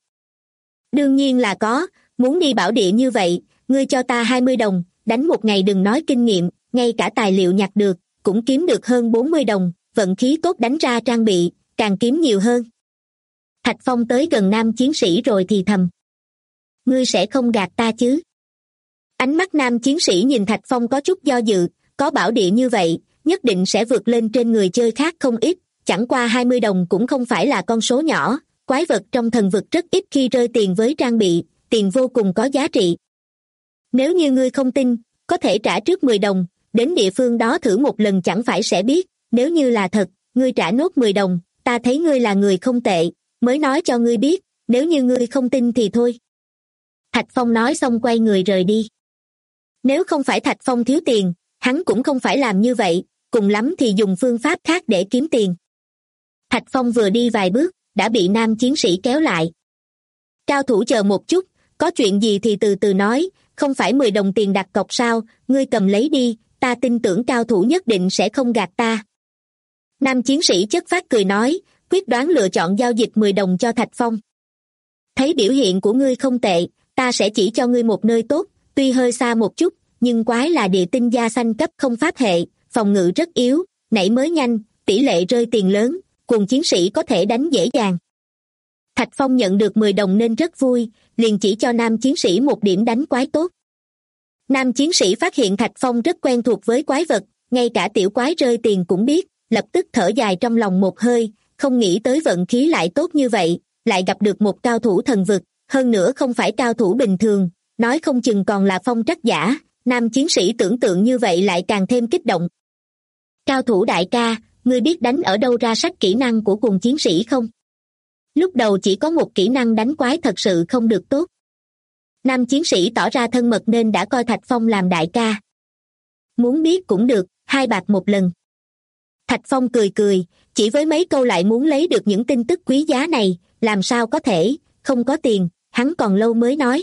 Đương nhiên là có, muốn đi bảo địa như vậy, ngươi cho ta 20 đồng, đánh 1 ngày đừng nói kinh nghiệm, ngay cả tài liệu nhặt được, cũng kiếm được hơn 40 đồng, vận khí tốt đánh ra trang bị, càng kiếm nhiều hơn. Thạch Phong tới gần nam chiến sĩ rồi thì thầm. Ngươi sẽ không gạt ta chứ? Ánh mắt nam chiến sĩ nhìn Thạch Phong có chút do dự, có bảo địa như vậy, nhất định sẽ vượt lên trên người chơi khác không ít, chẳng qua 20 đồng cũng không phải là con số nhỏ, quái vật trong thần vực rất ít khi rơi tiền với trang bị, tiền vô cùng có giá trị. Nếu như ngươi không tin, có thể trả trước 10 đồng, đến địa phương đó thử một lần chẳng phải sẽ biết, nếu như là thật, ngươi trả nốt 10 đồng, ta thấy ngươi là người không tệ, mới nói cho ngươi biết, nếu như ngươi không tin thì thôi. Thạch Phong nói xong quay người rời đi. Nếu không phải Thạch Phong thiếu tiền, hắn cũng không phải làm như vậy, cùng lắm thì dùng phương pháp khác để kiếm tiền. Thạch Phong vừa đi vài bước, đã bị nam chiến sĩ kéo lại. Cao thủ chờ một chút, có chuyện gì thì từ từ nói, không phải 10 đồng tiền đặt cọc sao, ngươi cầm lấy đi, ta tin tưởng cao thủ nhất định sẽ không gạt ta. Nam chiến sĩ chất phác cười nói, quyết đoán lựa chọn giao dịch 10 đồng cho Thạch Phong. Thấy biểu hiện của ngươi không tệ, ta sẽ chỉ cho ngươi một nơi tốt, tuy hơi xa một chút, nhưng quái là địa tinh da xanh cấp không pháp hệ, phòng ngự rất yếu, nảy mới nhanh, tỷ lệ rơi tiền lớn, cùng chiến sĩ có thể đánh dễ dàng. Thạch Phong nhận được 10 đồng nên rất vui, liền chỉ cho nam chiến sĩ một điểm đánh quái tốt. Nam chiến sĩ phát hiện Thạch Phong rất quen thuộc với quái vật, ngay cả tiểu quái rơi tiền cũng biết, lập tức thở dài trong lòng một hơi, không nghĩ tới vận khí lại tốt như vậy, lại gặp được một cao thủ thần vực, hơn nữa không phải cao thủ bình thường, nói không chừng còn là phong trắc giả, nam chiến sĩ tưởng tượng như vậy lại càng thêm kích động. Cao thủ đại ca, ngươi biết đánh ở đâu ra sách kỹ năng của cùng chiến sĩ không? Lúc đầu chỉ có một kỹ năng đánh quái thật sự không được tốt. Nam chiến sĩ tỏ ra thân mật nên đã coi Thạch Phong làm đại ca. Muốn biết cũng được, 2 bạc một lần. Thạch Phong cười cười, chỉ với mấy câu lại muốn lấy được những tin tức quý giá này, làm sao có thể, không có tiền, hắn còn lâu mới nói.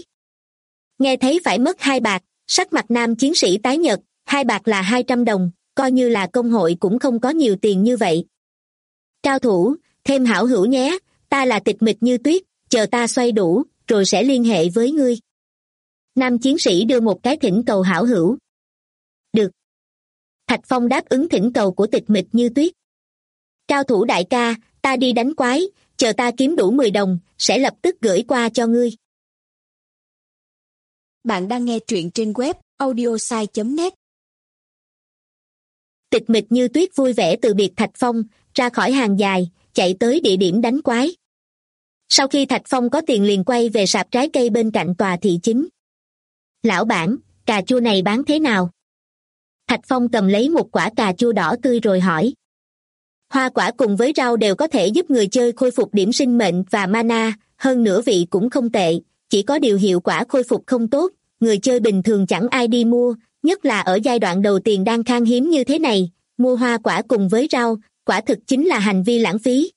Nghe thấy phải mất 2 bạc, sắc mặt nam chiến sĩ tái nhợt, 2 bạc là 200 đồng, coi như là công hội cũng không có nhiều tiền như vậy. Cao thủ, thêm hảo hữu nhé, ta là Tịch Mịch Như Tuyết, chờ ta xoay đủ, rồi sẽ liên hệ với ngươi. Nam chiến sĩ đưa một cái thỉnh cầu hảo hữu. Được. Thạch Phong đáp ứng thỉnh cầu của Tịch Mịch Như Tuyết. Cao thủ đại ca, ta đi đánh quái, chờ ta kiếm đủ 10 đồng, sẽ lập tức gửi qua cho ngươi. Bạn đang nghe truyện trên web audiosai.net. Tịch Mịch Như Tuyết vui vẻ từ biệt Thạch Phong, ra khỏi hàng dài, chạy tới địa điểm đánh quái. Sau khi Thạch Phong có tiền liền quay về sạp trái cây bên cạnh tòa thị chính. Lão bản, cà chua này bán thế nào? Thạch Phong cầm lấy một quả cà chua đỏ tươi rồi hỏi. Hoa quả cùng với rau đều có thể giúp người chơi khôi phục điểm sinh mệnh và mana, hơn nữa vị cũng không tệ, chỉ có điều hiệu quả khôi phục không tốt, người chơi bình thường chẳng ai đi mua, nhất là ở giai đoạn đầu tiền đang khan hiếm như thế này, mua hoa quả cùng với rau, quả thực chính là hành vi lãng phí.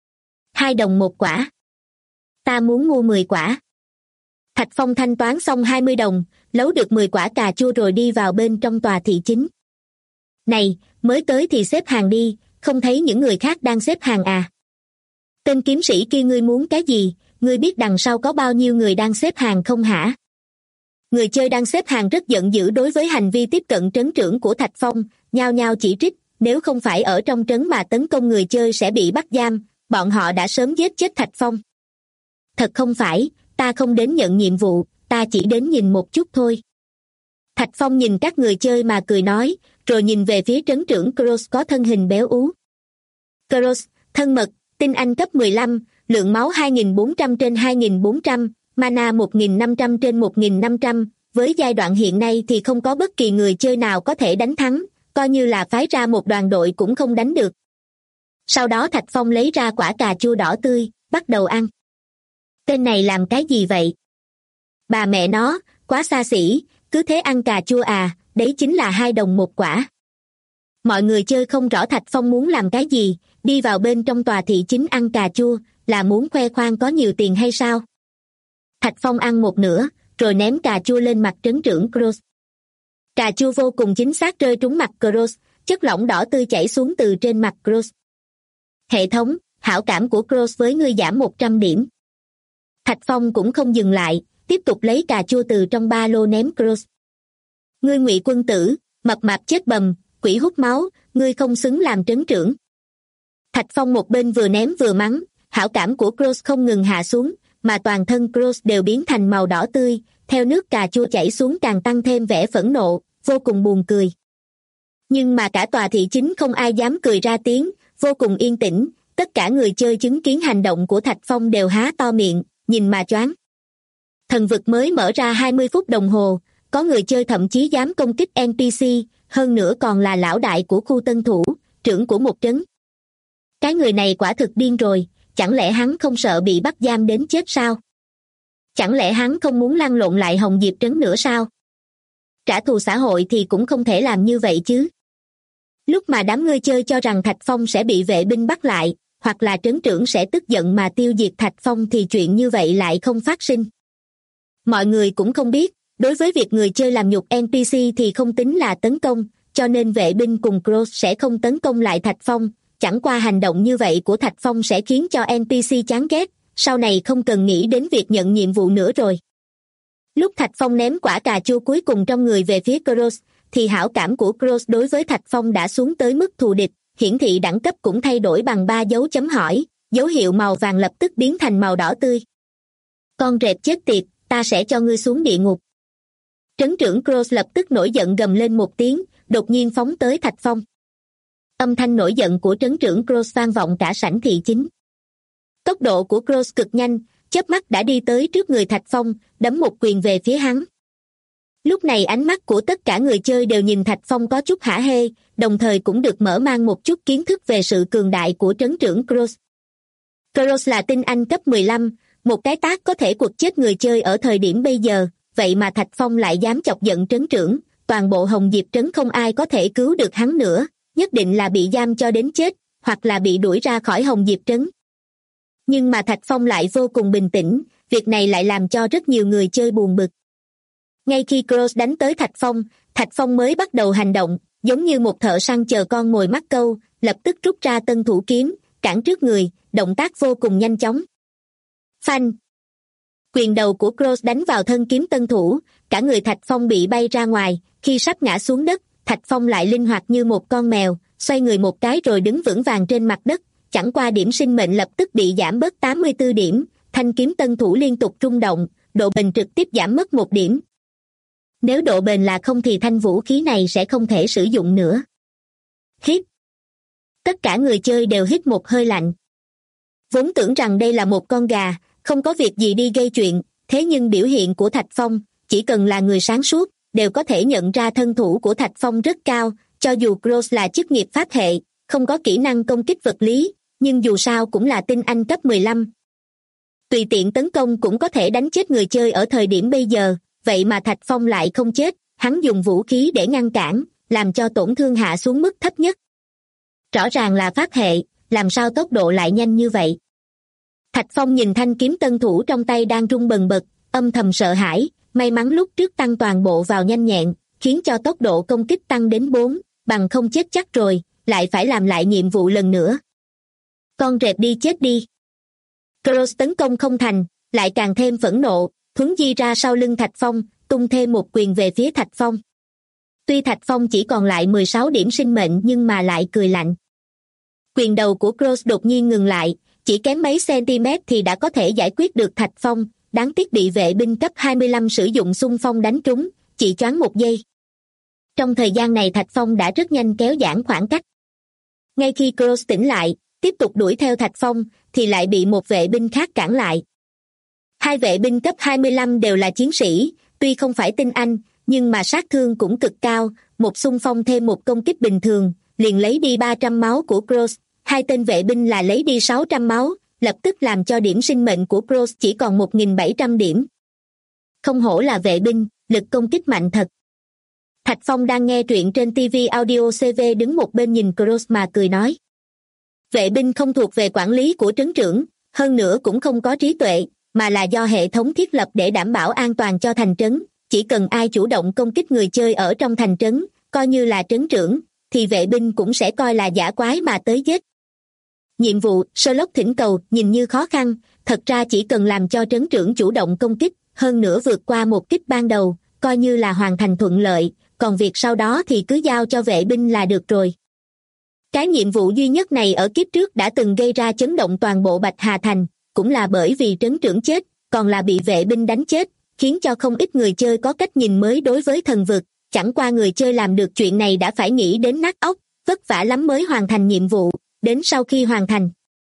2 đồng một quả. Ta muốn mua 10 quả. Thạch Phong thanh toán xong 20 đồng, lấu được 10 quả cà chua rồi đi vào bên trong tòa thị chính. Này, mới tới thì xếp hàng đi, không thấy những người khác đang xếp hàng à? Tên kiếm sĩ kia ngươi muốn cái gì, ngươi biết đằng sau có bao nhiêu người đang xếp hàng không hả? Người chơi đang xếp hàng rất giận dữ đối với hành vi tiếp cận trấn trưởng của Thạch Phong, nhao nhao chỉ trích, nếu không phải ở trong trấn mà tấn công người chơi sẽ bị bắt giam, bọn họ đã sớm giết chết Thạch Phong. Thật không phải, ta không đến nhận nhiệm vụ, ta chỉ đến nhìn một chút thôi. Thạch Phong nhìn các người chơi mà cười nói, rồi nhìn về phía trấn trưởng Cross có thân hình béo ú. Cross, thân mật, tinh anh cấp 15, lượng máu 2.400 trên 2.400, mana 1.500 trên 1.500, với giai đoạn hiện nay thì không có bất kỳ người chơi nào có thể đánh thắng, coi như là phái ra một đoàn đội cũng không đánh được. Sau đó Thạch Phong lấy ra quả cà chua đỏ tươi, bắt đầu ăn. Tên này làm cái gì vậy? Bà mẹ nó, quá xa xỉ, cứ thế ăn cà chua à, đấy chính là 2 đồng một quả. Mọi người chơi không rõ Thạch Phong muốn làm cái gì, đi vào bên trong tòa thị chính ăn cà chua, là muốn khoe khoang có nhiều tiền hay sao? Thạch Phong ăn một nửa, rồi ném cà chua lên mặt trấn trưởng Cross. Cà chua vô cùng chính xác rơi trúng mặt Cross, chất lỏng đỏ tươi chảy xuống từ trên mặt Cross. Hệ thống, hảo cảm của Cross với ngươi giảm 100 điểm. Thạch Phong cũng không dừng lại, tiếp tục lấy cà chua từ trong ba lô ném Cross. Ngươi Ngụy Quân Tử, mập mạp chết bầm, quỷ hút máu, ngươi không xứng làm trấn trưởng. Thạch Phong một bên vừa ném vừa mắng, hảo cảm của Cross không ngừng hạ xuống, mà toàn thân Cross đều biến thành màu đỏ tươi, theo nước cà chua chảy xuống càng tăng thêm vẻ phẫn nộ, vô cùng buồn cười. Nhưng mà cả tòa thị chính không ai dám cười ra tiếng, vô cùng yên tĩnh, tất cả người chơi chứng kiến hành động của Thạch Phong đều há to miệng, nhìn mà choáng. Thần vực mới mở ra 20 phút đồng hồ, có người chơi thậm chí dám công kích NPC, hơn nữa còn là lão đại của khu tân thủ, trưởng của một trấn. Cái người này quả thực điên rồi, chẳng lẽ hắn không sợ bị bắt giam đến chết sao? Chẳng lẽ hắn không muốn lăn lộn lại Hồng Diệp trấn nữa sao? Trả thù xã hội thì cũng không thể làm như vậy chứ. Lúc mà đám người chơi cho rằng Thạch Phong sẽ bị vệ binh bắt lại, hoặc là trấn trưởng sẽ tức giận mà tiêu diệt Thạch Phong thì chuyện như vậy lại không phát sinh. Mọi người cũng không biết, đối với việc người chơi làm nhục NPC thì không tính là tấn công, cho nên vệ binh cùng Cross sẽ không tấn công lại Thạch Phong, chẳng qua hành động như vậy của Thạch Phong sẽ khiến cho NPC chán ghét, sau này không cần nghĩ đến việc nhận nhiệm vụ nữa rồi. Lúc Thạch Phong ném quả cà chua cuối cùng trong người về phía Cross, thì hảo cảm của Cross đối với Thạch Phong đã xuống tới mức thù địch, hiển thị đẳng cấp cũng thay đổi bằng 3 dấu chấm hỏi, dấu hiệu màu vàng lập tức biến thành màu đỏ tươi. Con rệp chết tiệt, ta sẽ cho ngươi xuống địa ngục. Trấn trưởng Cross lập tức nổi giận gầm lên một tiếng, đột nhiên phóng tới Thạch Phong. Âm thanh nổi giận của trấn trưởng Cross vang vọng cả sảnh thị chính. Tốc độ của Cross cực nhanh, chớp mắt đã đi tới trước người Thạch Phong, đấm một quyền về phía hắn. Lúc này ánh mắt của tất cả người chơi đều nhìn Thạch Phong có chút hả hê, đồng thời cũng được mở mang một chút kiến thức về sự cường đại của trấn trưởng Cross. Cross là tinh anh cấp 15, một cái tát có thể quật chết người chơi ở thời điểm bây giờ, vậy mà Thạch Phong lại dám chọc giận trấn trưởng, toàn bộ Hồng Diệp trấn không ai có thể cứu được hắn nữa, nhất định là bị giam cho đến chết, hoặc là bị đuổi ra khỏi Hồng Diệp trấn. Nhưng mà Thạch Phong lại vô cùng bình tĩnh, việc này lại làm cho rất nhiều người chơi buồn bực. Ngay khi Cross đánh tới Thạch Phong mới bắt đầu hành động, giống như một thợ săn chờ con mồi mắc câu, lập tức rút ra tân thủ kiếm, cản trước người, động tác vô cùng nhanh chóng. Phanh! Quyền đầu của Cross đánh vào thân kiếm tân thủ, cả người Thạch Phong bị bay ra ngoài, khi sắp ngã xuống đất, Thạch Phong lại linh hoạt như một con mèo, xoay người một cái rồi đứng vững vàng trên mặt đất, chẳng qua điểm sinh mệnh lập tức bị giảm bớt 84 điểm, thanh kiếm tân thủ liên tục rung động, độ bền trực tiếp giảm mất 1 điểm. Nếu độ bền là không thì thanh vũ khí này sẽ không thể sử dụng nữa. Hít! Tất cả người chơi đều hít một hơi lạnh. Vốn tưởng rằng đây là một con gà, không có việc gì đi gây chuyện, thế nhưng biểu hiện của Thạch Phong, chỉ cần là người sáng suốt, đều có thể nhận ra thân thủ của Thạch Phong rất cao, cho dù Cross là chức nghiệp pháp hệ, không có kỹ năng công kích vật lý, nhưng dù sao cũng là tinh anh cấp 15. Tùy tiện tấn công cũng có thể đánh chết người chơi ở thời điểm bây giờ, vậy mà Thạch Phong lại không chết, hắn dùng vũ khí để ngăn cản, làm cho tổn thương hạ xuống mức thấp nhất. Rõ ràng là pháp hệ, làm sao tốc độ lại nhanh như vậy? Thạch Phong nhìn thanh kiếm tân thủ trong tay đang rung bần bật, âm thầm sợ hãi, may mắn lúc trước tăng toàn bộ vào nhanh nhẹn, khiến cho tốc độ công kích tăng đến 4, bằng không chết chắc rồi, lại phải làm lại nhiệm vụ lần nữa. Con rệp đi chết đi. Cross tấn công không thành, lại càng thêm phẫn nộ, thuấn di ra sau lưng Thạch Phong, tung thêm một quyền về phía Thạch Phong. Tuy Thạch Phong chỉ còn lại 16 điểm sinh mệnh nhưng mà lại cười lạnh. Quyền đầu của Cross đột nhiên ngừng lại, chỉ kém mấy cm thì đã có thể giải quyết được Thạch Phong, đáng tiếc bị vệ binh cấp 25 sử dụng xung phong đánh trúng, chỉ choáng 1 giây. Trong thời gian này Thạch Phong đã rất nhanh kéo giãn khoảng cách. Ngay khi Cross tỉnh lại, tiếp tục đuổi theo Thạch Phong, thì lại bị một vệ binh khác cản lại. Hai vệ binh cấp 25 đều là chiến sĩ, tuy không phải tinh anh, nhưng mà sát thương cũng cực cao, một xung phong thêm một công kích bình thường, liền lấy đi 300 máu của Cross, hai tên vệ binh là lấy đi 600 máu, lập tức làm cho điểm sinh mệnh của Cross chỉ còn 1.700 điểm. Không hổ là vệ binh, lực công kích mạnh thật. Thạch Phong đang nghe truyện trên TV Audio CV đứng một bên nhìn Cross mà cười nói. Vệ binh không thuộc về quản lý của trấn trưởng, hơn nữa cũng không có trí tuệ, mà là do hệ thống thiết lập để đảm bảo an toàn cho thành trấn, chỉ cần ai chủ động công kích người chơi ở trong thành trấn, coi như là trấn trưởng, thì vệ binh cũng sẽ coi là dã quái mà tới giết. Nhiệm vụ Sherlock thỉnh cầu nhìn như khó khăn, thật ra chỉ cần làm cho trấn trưởng chủ động công kích, hơn nữa vượt qua một kích ban đầu, coi như là hoàn thành thuận lợi, còn việc sau đó thì cứ giao cho vệ binh là được rồi. Cái nhiệm vụ duy nhất này ở kiếp trước đã từng gây ra chấn động toàn bộ Bạch Hà Thành, cũng là bởi vì trấn trưởng chết, còn là bị vệ binh đánh chết, khiến cho không ít người chơi có cách nhìn mới đối với thần vực, chẳng qua người chơi làm được chuyện này đã phải nghĩ đến nát óc, vất vả lắm mới hoàn thành nhiệm vụ, đến sau khi hoàn thành.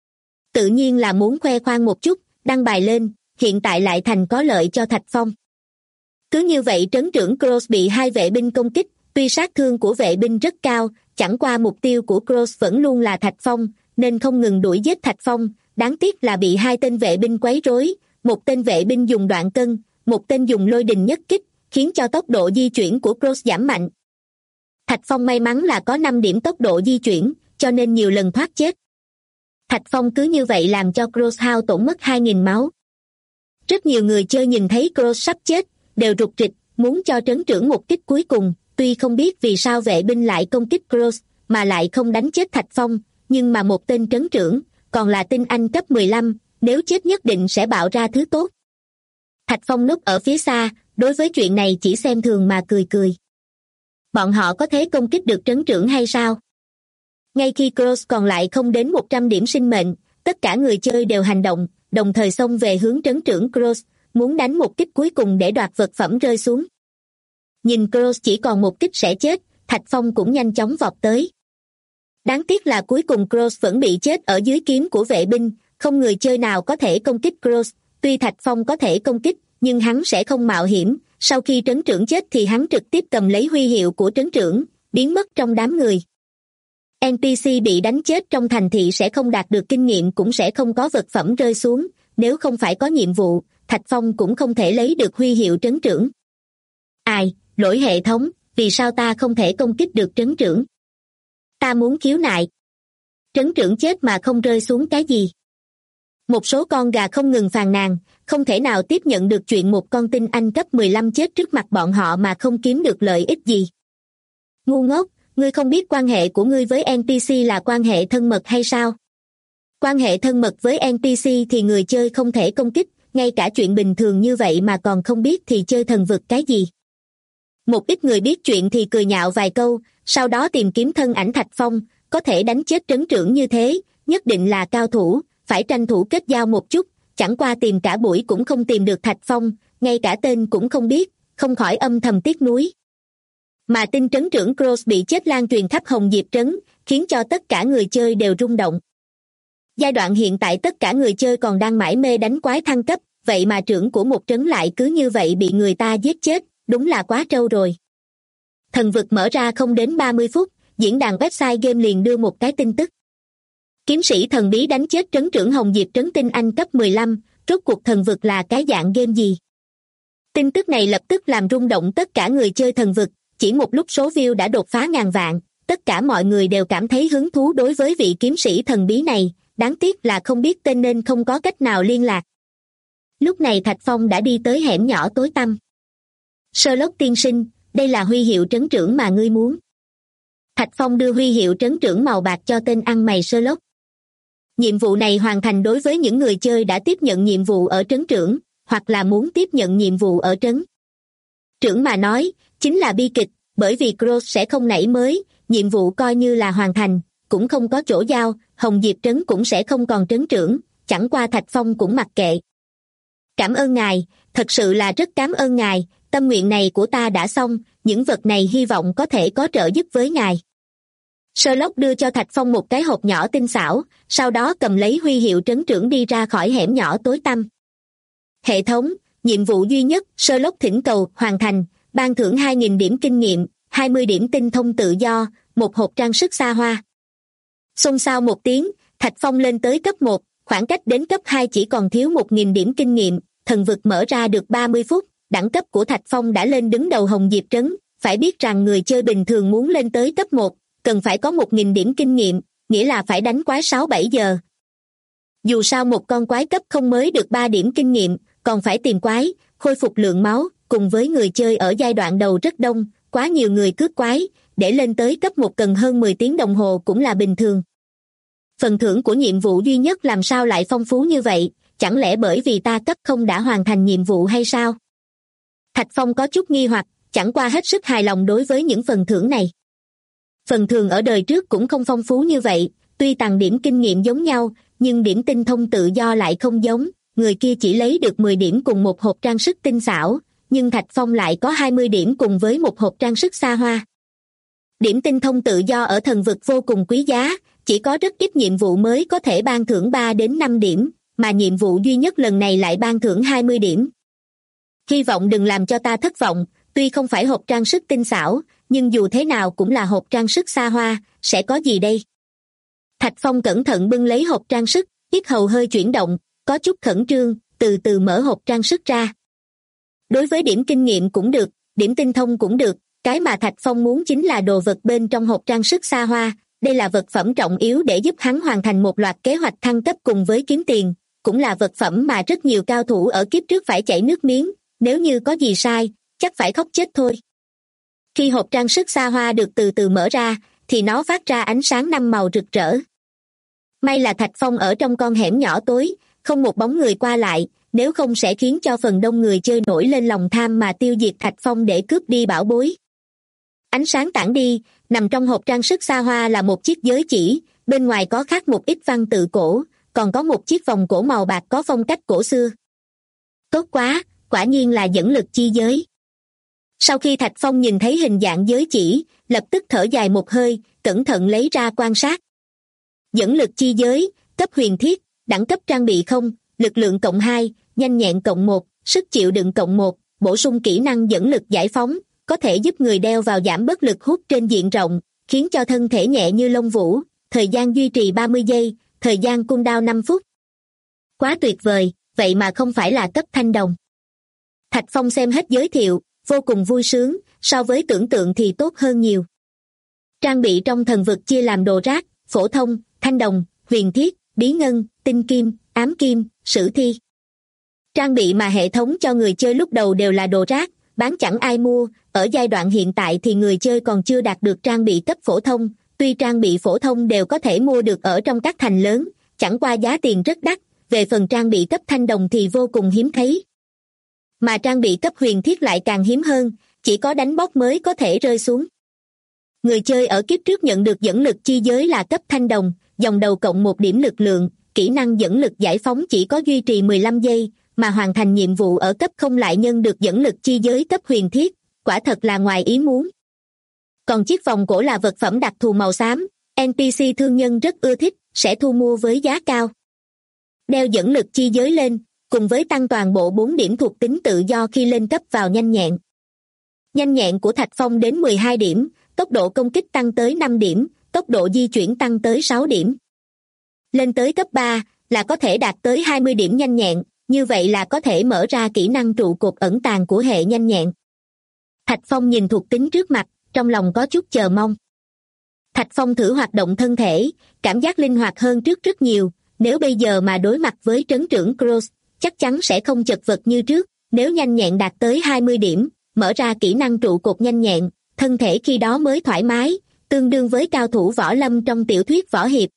Tự nhiên là muốn khoe khoang một chút, đăng bài lên, hiện tại lại thành có lợi cho Thạch Phong. Cứ như vậy trấn trưởng Cross bị hai vệ binh công kích, tuy sát thương của vệ binh rất cao, chẳng qua mục tiêu của Cross vẫn luôn là Thạch Phong, nên không ngừng đuổi giết Thạch Phong, đáng tiếc là bị hai tên vệ binh quấy rối, một tên vệ binh dùng đoạn cân, một tên dùng lôi đình nhất kích, khiến cho tốc độ di chuyển của Cross giảm mạnh. Thạch Phong may mắn là có 5 điểm tốc độ di chuyển, cho nên nhiều lần thoát chết. Thạch Phong cứ như vậy làm cho Cross hao tổn mất 2.000 máu. Rất nhiều người chơi nhìn thấy Cross sắp chết, đều rụt rịch, muốn cho trấn trưởng một kích cuối cùng, tuy không biết vì sao vệ binh lại công kích Cross, mà lại không đánh chết Thạch Phong, nhưng mà một tên trấn trưởng, còn là tinh anh cấp 15, nếu chết nhất định sẽ bạo ra thứ tốt. Thạch Phong núp ở phía xa, đối với chuyện này chỉ xem thường mà cười cười. Bọn họ có thể công kích được trấn trưởng hay sao? Ngay khi Cross còn lại không đến 100 điểm sinh mệnh, tất cả người chơi đều hành động, đồng thời xông về hướng trấn trưởng Cross, muốn đánh một kích cuối cùng để đoạt vật phẩm rơi xuống. Nhìn Cross chỉ còn một kích sẽ chết, Thạch Phong cũng nhanh chóng vọt tới. Đáng tiếc là cuối cùng Cross vẫn bị chết ở dưới kiếm của vệ binh, không người chơi nào có thể công kích Cross, tuy Thạch Phong có thể công kích, nhưng hắn sẽ không mạo hiểm, sau khi trấn trưởng chết thì hắn trực tiếp cầm lấy huy hiệu của trấn trưởng, biến mất trong đám người. NPC bị đánh chết trong thành thị sẽ không đạt được kinh nghiệm cũng sẽ không có vật phẩm rơi xuống, nếu không phải có nhiệm vụ, Thạch Phong cũng không thể lấy được huy hiệu trấn trưởng. Ai, lỗi hệ thống, vì sao ta không thể công kích được trấn trưởng? Ta muốn khiếu nại. Trấn trưởng chết mà không rơi xuống cái gì? Một số con gà không ngừng phàn nàn, không thể nào tiếp nhận được chuyện một con tinh anh cấp 15 chết trước mặt bọn họ mà không kiếm được lợi ích gì. Ngu ngốc, ngươi không biết quan hệ của ngươi với NPC là quan hệ thân mật hay sao? Quan hệ thân mật với NPC thì người chơi không thể công kích, ngay cả chuyện bình thường như vậy mà còn không biết thì chơi thần vực cái gì. Một ít người biết chuyện thì cười nhạo vài câu, sau đó tìm kiếm thân ảnh Thạch Phong, có thể đánh chết trấn trưởng như thế, nhất định là cao thủ, phải tranh thủ kết giao một chút, chẳng qua tìm cả buổi cũng không tìm được Thạch Phong, ngay cả tên cũng không biết, không khỏi âm thầm tiếc nuối. Mà tin trấn trưởng Cross bị chết lan truyền khắp Hồng Diệp trấn, khiến cho tất cả người chơi đều rung động. Giai đoạn hiện tại tất cả người chơi còn đang mải mê đánh quái thăng cấp, vậy mà trưởng của một trấn lại cứ như vậy bị người ta giết chết, đúng là quá trâu rồi. Thần vực mở ra không đến 30 phút, diễn đàn website game liền đưa một cái tin tức. Kiếm sĩ thần bí đánh chết trấn trưởng Hồng Diệp trấn tinh anh cấp 15, rốt cuộc thần vực là cái dạng game gì? Tin tức này lập tức làm rung động tất cả người chơi thần vực, chỉ một lúc số view đã đột phá ngàn vạn, tất cả mọi người đều cảm thấy hứng thú đối với vị kiếm sĩ thần bí này, đáng tiếc là không biết tên nên không có cách nào liên lạc. Lúc này Thạch Phong đã đi tới hẻm nhỏ tối tăm. Sherlock tiên sinh, đây là huy hiệu trấn trưởng mà ngươi muốn. Thạch Phong đưa huy hiệu trấn trưởng màu bạc cho tên ăn mày Sherlock. Nhiệm vụ này hoàn thành đối với những người chơi đã tiếp nhận nhiệm vụ ở trấn trưởng, hoặc là muốn tiếp nhận nhiệm vụ ở trấn trưởng mà nói, chính là bi kịch, bởi vì Cross sẽ không nảy mới, nhiệm vụ coi như là hoàn thành, cũng không có chỗ giao, Hồng Diệp trấn cũng sẽ không còn trấn trưởng, chẳng qua Thạch Phong cũng mặc kệ. Cảm ơn ngài, thật sự là rất cảm ơn ngài, tâm nguyện này của ta đã xong, những vật này hy vọng có thể có trợ giúp với ngài. Sherlock đưa cho Thạch Phong một cái hộp nhỏ tinh xảo, sau đó cầm lấy huy hiệu trấn trưởng đi ra khỏi hẻm nhỏ tối tăm. Hệ thống, nhiệm vụ duy nhất, Sherlock thỉnh cầu, hoàn thành, ban thưởng 2.000 điểm kinh nghiệm, 20 điểm tinh thông tự do, một hộp trang sức xa hoa. Xôn xao một tiếng, Thạch Phong lên tới cấp 1, khoảng cách đến cấp 2 chỉ còn thiếu 1.000 điểm kinh nghiệm, thần vực mở ra được 30 phút, đẳng cấp của Thạch Phong đã lên đứng đầu Hồng Diệp trấn, phải biết rằng người chơi bình thường muốn lên tới cấp 1, cần phải có 1.000 điểm kinh nghiệm, nghĩa là phải đánh quái 6-7 giờ. Dù sao một con quái cấp không mới được 3 điểm kinh nghiệm, còn phải tìm quái, khôi phục lượng máu, cùng với người chơi ở giai đoạn đầu rất đông, quá nhiều người cướp quái, để lên tới cấp 1 cần hơn 10 tiếng đồng hồ cũng là bình thường. Phần thưởng của nhiệm vụ duy nhất làm sao lại phong phú như vậy, chẳng lẽ bởi vì ta cấp không đã hoàn thành nhiệm vụ hay sao? Thạch Phong có chút nghi hoặc, chẳng qua hết sức hài lòng đối với những phần thưởng này. Phần thưởng ở đời trước cũng không phong phú như vậy, tuy tặng điểm kinh nghiệm giống nhau, nhưng điểm tinh thông tự do lại không giống, người kia chỉ lấy được 10 điểm cùng một hộp trang sức tinh xảo, nhưng Thạch Phong lại có 20 điểm cùng với một hộp trang sức xa hoa. Điểm tinh thông tự do ở thần vực vô cùng quý giá, chỉ có rất ít nhiệm vụ mới có thể ban thưởng 3 đến 5 điểm, mà nhiệm vụ duy nhất lần này lại ban thưởng 20 điểm. Hy vọng đừng làm cho ta thất vọng, tuy không phải hộp trang sức tinh xảo, nhưng dù thế nào cũng là hộp trang sức xa hoa, sẽ có gì đây? Thạch Phong cẩn thận bưng lấy hộp trang sức, yết hầu hơi chuyển động, có chút khẩn trương, từ từ mở hộp trang sức ra. Đối với điểm kinh nghiệm cũng được, điểm tinh thông cũng được, cái mà Thạch Phong muốn chính là đồ vật bên trong hộp trang sức xa hoa, đây là vật phẩm trọng yếu để giúp hắn hoàn thành một loạt kế hoạch thăng cấp cùng với kiếm tiền, cũng là vật phẩm mà rất nhiều cao thủ ở kiếp trước phải chảy nước miếng, nếu như có gì sai, chắc phải khóc chết thôi. Khi hộp trang sức xa hoa được từ từ mở ra, thì nó phát ra ánh sáng 5 màu rực rỡ. May là Thạch Phong ở trong con hẻm nhỏ tối, không một bóng người qua lại, nếu không sẽ khiến cho phần đông người chơi nổi lên lòng tham mà tiêu diệt Thạch Phong để cướp đi bảo bối. Ánh sáng tản đi, nằm trong hộp trang sức xa hoa là một chiếc giới chỉ, bên ngoài có khắc một ít văn tự cổ, còn có một chiếc vòng cổ màu bạc có phong cách cổ xưa. Tốt quá, quả nhiên là dẫn lực chi giới. Sau khi Thạch Phong nhìn thấy hình dạng giới chỉ, lập tức thở dài một hơi, cẩn thận lấy ra quan sát. Dẫn lực chi giới, cấp huyền thiết, đẳng cấp trang bị 0, lực lượng cộng 2, nhanh nhẹn cộng 1, sức chịu đựng cộng 1, bổ sung kỹ năng dẫn lực giải phóng, có thể giúp người đeo vào giảm bớt lực hút trên diện rộng, khiến cho thân thể nhẹ như lông vũ, thời gian duy trì 30 giây, thời gian cooldown 5 phút. Quá tuyệt vời, vậy mà không phải là cấp thanh đồng. Thạch Phong xem hết giới thiệu, vô cùng vui sướng, so với tưởng tượng thì tốt hơn nhiều. Trang bị trong thần vực chia làm đồ rác, phổ thông, thanh đồng, huyền thiết, bí ngân, tinh kim, ám kim, sử thi. Trang bị mà hệ thống cho người chơi lúc đầu đều là đồ rác, bán chẳng ai mua, ở giai đoạn hiện tại thì người chơi còn chưa đạt được trang bị cấp phổ thông, tuy trang bị phổ thông đều có thể mua được ở trong các thành lớn, chẳng qua giá tiền rất đắt, về phần trang bị cấp thanh đồng thì vô cùng hiếm thấy. Mà trang bị cấp huyền thiết lại càng hiếm hơn, chỉ có đánh boss mới có thể rơi xuống. Người chơi ở kiếp trước nhận được dẫn lực chi giới là cấp thanh đồng, dòng đầu cộng 1 điểm lực lượng, kỹ năng dẫn lực giải phóng chỉ có duy trì 15 giây, mà hoàn thành nhiệm vụ ở cấp không lại nhân được dẫn lực chi giới cấp huyền thiết, quả thật là ngoài ý muốn. Còn chiếc vòng cổ là vật phẩm đặc thù màu xám, NPC thương nhân rất ưa thích, sẽ thu mua với giá cao. Đeo dẫn lực chi giới lên, cùng với tăng toàn bộ 4 điểm thuộc tính tự do khi lên cấp vào nhanh nhẹn. Nhanh nhẹn của Thạch Phong đến 12 điểm, tốc độ công kích tăng tới 5 điểm, tốc độ di chuyển tăng tới 6 điểm. Lên tới cấp 3 là có thể đạt tới 20 điểm nhanh nhẹn, như vậy là có thể mở ra kỹ năng trụ cột ẩn tàng của hệ nhanh nhẹn. Thạch Phong nhìn thuộc tính trước mặt, trong lòng có chút chờ mong. Thạch Phong thử hoạt động thân thể, cảm giác linh hoạt hơn trước rất nhiều, nếu bây giờ mà đối mặt với trấn trưởng Cross, chắc chắn sẽ không chật vật như trước, nếu nhanh nhẹn đạt tới 20 điểm, mở ra kỹ năng trụ cột nhanh nhẹn, thân thể khi đó mới thoải mái, tương đương với cao thủ võ lâm trong tiểu thuyết võ hiệp.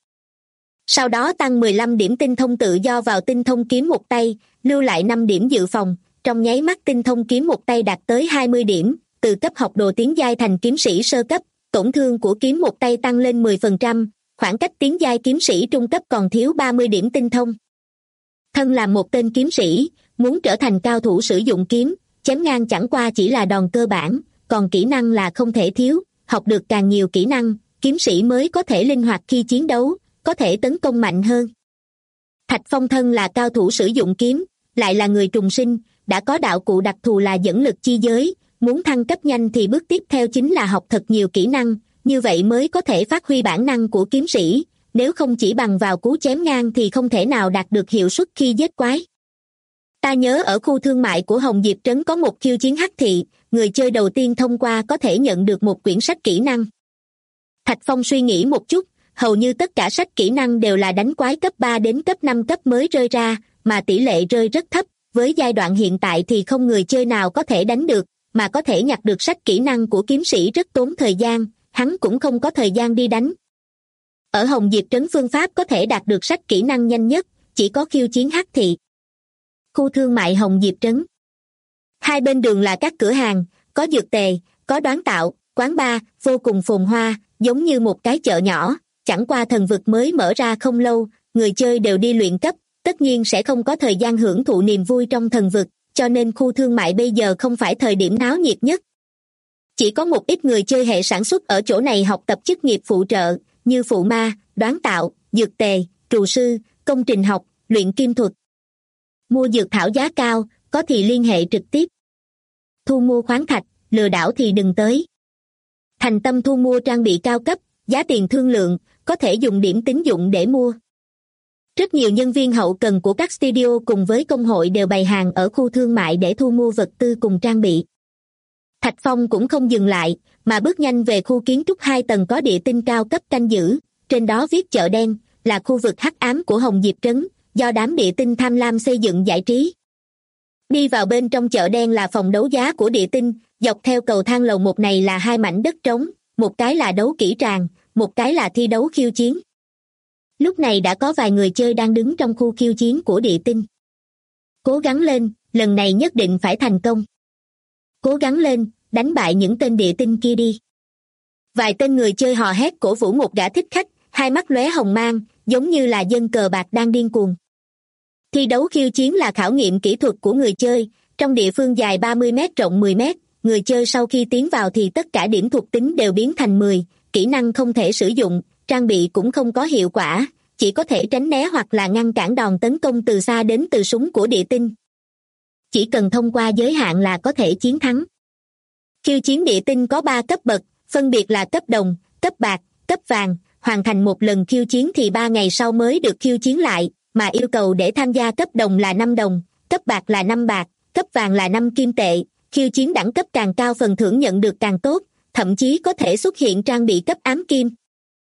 Sau đó tăng 15 điểm tinh thông tự do vào tinh thông kiếm một tay, lưu lại 5 điểm dự phòng, trong nháy mắt tinh thông kiếm một tay đạt tới 20 điểm, từ cấp học đồ tiến giai thành kiếm sĩ sơ cấp, tổn thương của kiếm một tay tăng lên 10%, khoảng cách tiến giai kiếm sĩ trung cấp còn thiếu 30 điểm tinh thông. Thân là một tên kiếm sĩ, muốn trở thành cao thủ sử dụng kiếm, chém ngang chẳng qua chỉ là đòn cơ bản, còn kỹ năng là không thể thiếu, học được càng nhiều kỹ năng, kiếm sĩ mới có thể linh hoạt khi chiến đấu, có thể tấn công mạnh hơn. Thạch Phong thân là cao thủ sử dụng kiếm, lại là người trùng sinh, đã có đạo cụ đặc thù là dẫn lực chi giới, muốn thăng cấp nhanh thì bước tiếp theo chính là học thật nhiều kỹ năng, như vậy mới có thể phát huy bản năng của kiếm sĩ, nếu không chỉ bằng vào cú chém ngang thì không thể nào đạt được hiệu suất khi giết quái. Ta nhớ ở khu thương mại của Hồng Diệp Trấn có một khiêu chiến hắc thị, người chơi đầu tiên thông qua có thể nhận được một quyển sách kỹ năng. Thạch Phong suy nghĩ một chút, hầu như tất cả sách kỹ năng đều là đánh quái cấp 3 đến cấp 5 cấp mới rơi ra, mà tỷ lệ rơi rất thấp, với giai đoạn hiện tại thì không người chơi nào có thể đánh được, mà có thể nhặt được sách kỹ năng của kiếm sĩ rất tốn thời gian, hắn cũng không có thời gian đi đánh. Ở Hồng Diệp Trấn phương pháp có thể đạt được sách kỹ năng nhanh nhất, chỉ có khiêu chiến hắc thị. Khu thương mại Hồng Diệp Trấn. Hai bên đường là các cửa hàng, có dược tề, có đoán tạo, quán bar, vô cùng phồn hoa, giống như một cái chợ nhỏ, chẳng qua thần vực mới mở ra không lâu, người chơi đều đi luyện cấp, tất nhiên sẽ không có thời gian hưởng thụ niềm vui trong thần vực, cho nên khu thương mại bây giờ không phải thời điểm náo nhiệt nhất. Chỉ có một ít người chơi hệ sản xuất ở chỗ này học tập chức nghiệp phụ trợ, như phụ ma, đoán tạo, dược tề, trù sư, công trình học, luyện kim thuật. Mua dược thảo giá cao, có thì liên hệ trực tiếp. Thu mua khoáng thạch, lừa đảo thì đừng tới. Thành tâm thu mua trang bị cao cấp, giá tiền thương lượng, có thể dùng điểm tín dụng để mua. Rất nhiều nhân viên hậu cần của các studio cùng với công hội đều bày hàng ở khu thương mại để thu mua vật tư cùng trang bị. Thạch Phong cũng không dừng lại, mà bước nhanh về khu kiến trúc 2 tầng có địa tinh cao cấp canh giữ, trên đó viết chợ đen, là khu vực hắc ám của Hồng Diệp Trấn, do đám địa tinh tham lam xây dựng giải trí. Đi vào bên trong chợ đen là phòng đấu giá của địa tinh, dọc theo cầu thang lầu 1 này là 2 mảnh đất trống, một cái là đấu kỹ tràng, một cái là thi đấu khiêu chiến. Lúc này đã có vài người chơi đang đứng trong khu khiêu chiến của địa tinh. Cố gắng lên, lần này nhất định phải thành công. Cố gắng lên, đánh bại những tên địa tinh kia đi. Vài tên người chơi hò hét cổ vũ một gã thích khách, hai mắt lóe hồng mang, giống như là dân cờ bạc đang điên cuồng. Thi đấu khiêu chiến là khảo nghiệm kỹ thuật của người chơi, trong địa phương dài 30 mét rộng 10 mét, người chơi sau khi tiến vào thì tất cả điểm thuộc tính đều biến thành 10, kỹ năng không thể sử dụng, trang bị cũng không có hiệu quả, chỉ có thể tránh né hoặc là ngăn cản đòn tấn công từ xa đến từ súng của địa tinh. Chỉ cần thông qua giới hạn là có thể chiến thắng. Khiêu chiến địa tinh có 3 cấp bậc, phân biệt là cấp đồng, cấp bạc, cấp vàng, hoàn thành một lần khiêu chiến thì 3 ngày sau mới được khiêu chiến lại, mà yêu cầu để tham gia cấp đồng là 5 đồng, cấp bạc là 5 bạc, cấp vàng là 5 kim tệ, khiêu chiến đẳng cấp càng cao phần thưởng nhận được càng tốt, thậm chí có thể xuất hiện trang bị cấp ám kim.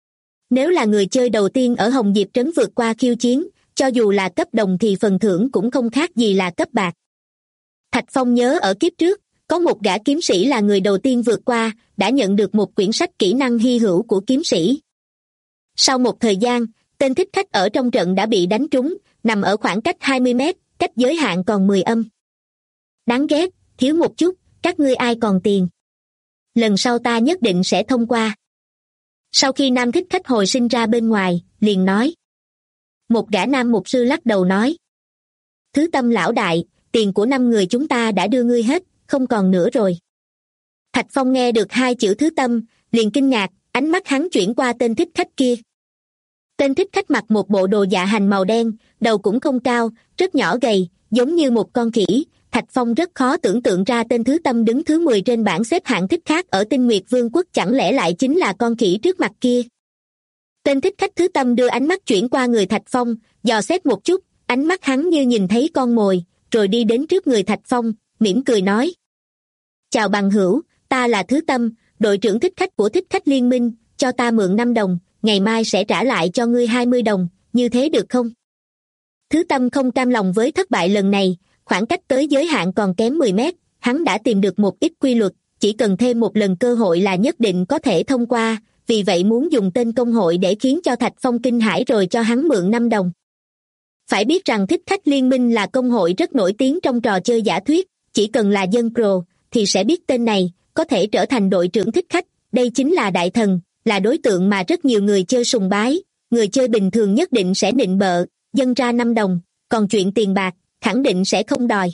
Nếu là người chơi đầu tiên ở Hồng Diệp Trấn vượt qua khiêu chiến, cho dù là cấp đồng thì phần thưởng cũng không khác gì là cấp bạc. Thạch Phong nhớ ở kiếp trước, có một gã kiếm sĩ là người đầu tiên vượt qua, đã nhận được một quyển sách kỹ năng hy hữu của kiếm sĩ. Sau một thời gian, Tên thích khách ở trong trận đã bị đánh trúng, nằm ở khoảng cách 20 mét, cách giới hạn còn 10 âm. Đáng ghét, thiếu một chút, các ngươi ai còn tiền. Lần sau ta nhất định sẽ thông qua. Sau khi nam thích khách hồi sinh ra bên ngoài, liền nói. Một gã nam mục sư lắc đầu nói. Thứ Tâm lão đại, tiền của 5 người chúng ta đã đưa ngươi hết, không còn nữa rồi. Thạch Phong nghe được 2 chữ Thứ Tâm, liền kinh ngạc, ánh mắt hắn chuyển qua tên thích khách kia. Tên thích khách mặc một bộ đồ dạ hành màu đen, đầu cũng không cao, rất nhỏ gầy, giống như một con khỉ. Thạch Phong rất khó tưởng tượng ra tên Thứ Tâm đứng thứ 10 trên bảng xếp hạng thích khác ở Tinh Nguyệt Vương quốc chẳng lẽ lại chính là con khỉ trước mặt kia. Tên thích khách Thứ Tâm đưa ánh mắt chuyển qua người Thạch Phong, dò xét một chút, ánh mắt hắn như nhìn thấy con mồi, rồi đi đến trước người Thạch Phong, mỉm cười nói. Chào bằng hữu, ta là Thứ Tâm, đội trưởng thích khách của thích khách liên minh, cho ta mượn 5 đồng, ngày mai sẽ trả lại cho ngươi 20 đồng, như thế được không? Thứ Tâm không cam lòng với thất bại lần này, khoảng cách tới giới hạn còn kém 10 mét, hắn đã tìm được một ít quy luật, chỉ cần thêm một lần cơ hội là nhất định có thể thông qua, vì vậy muốn dùng tên công hội để khiến cho Thạch Phong kinh hãi rồi cho hắn mượn 5 đồng. Phải biết rằng thích khách liên minh là công hội rất nổi tiếng trong trò chơi giả thuyết, chỉ cần là dân pro thì sẽ biết tên này, có thể trở thành đội trưởng thích khách, đây chính là đại thần, là đối tượng mà rất nhiều người chơi sùng bái, người chơi bình thường nhất định sẽ nịnh bợ, dâng ra 5 đồng, còn chuyện tiền bạc, khẳng định sẽ không đòi.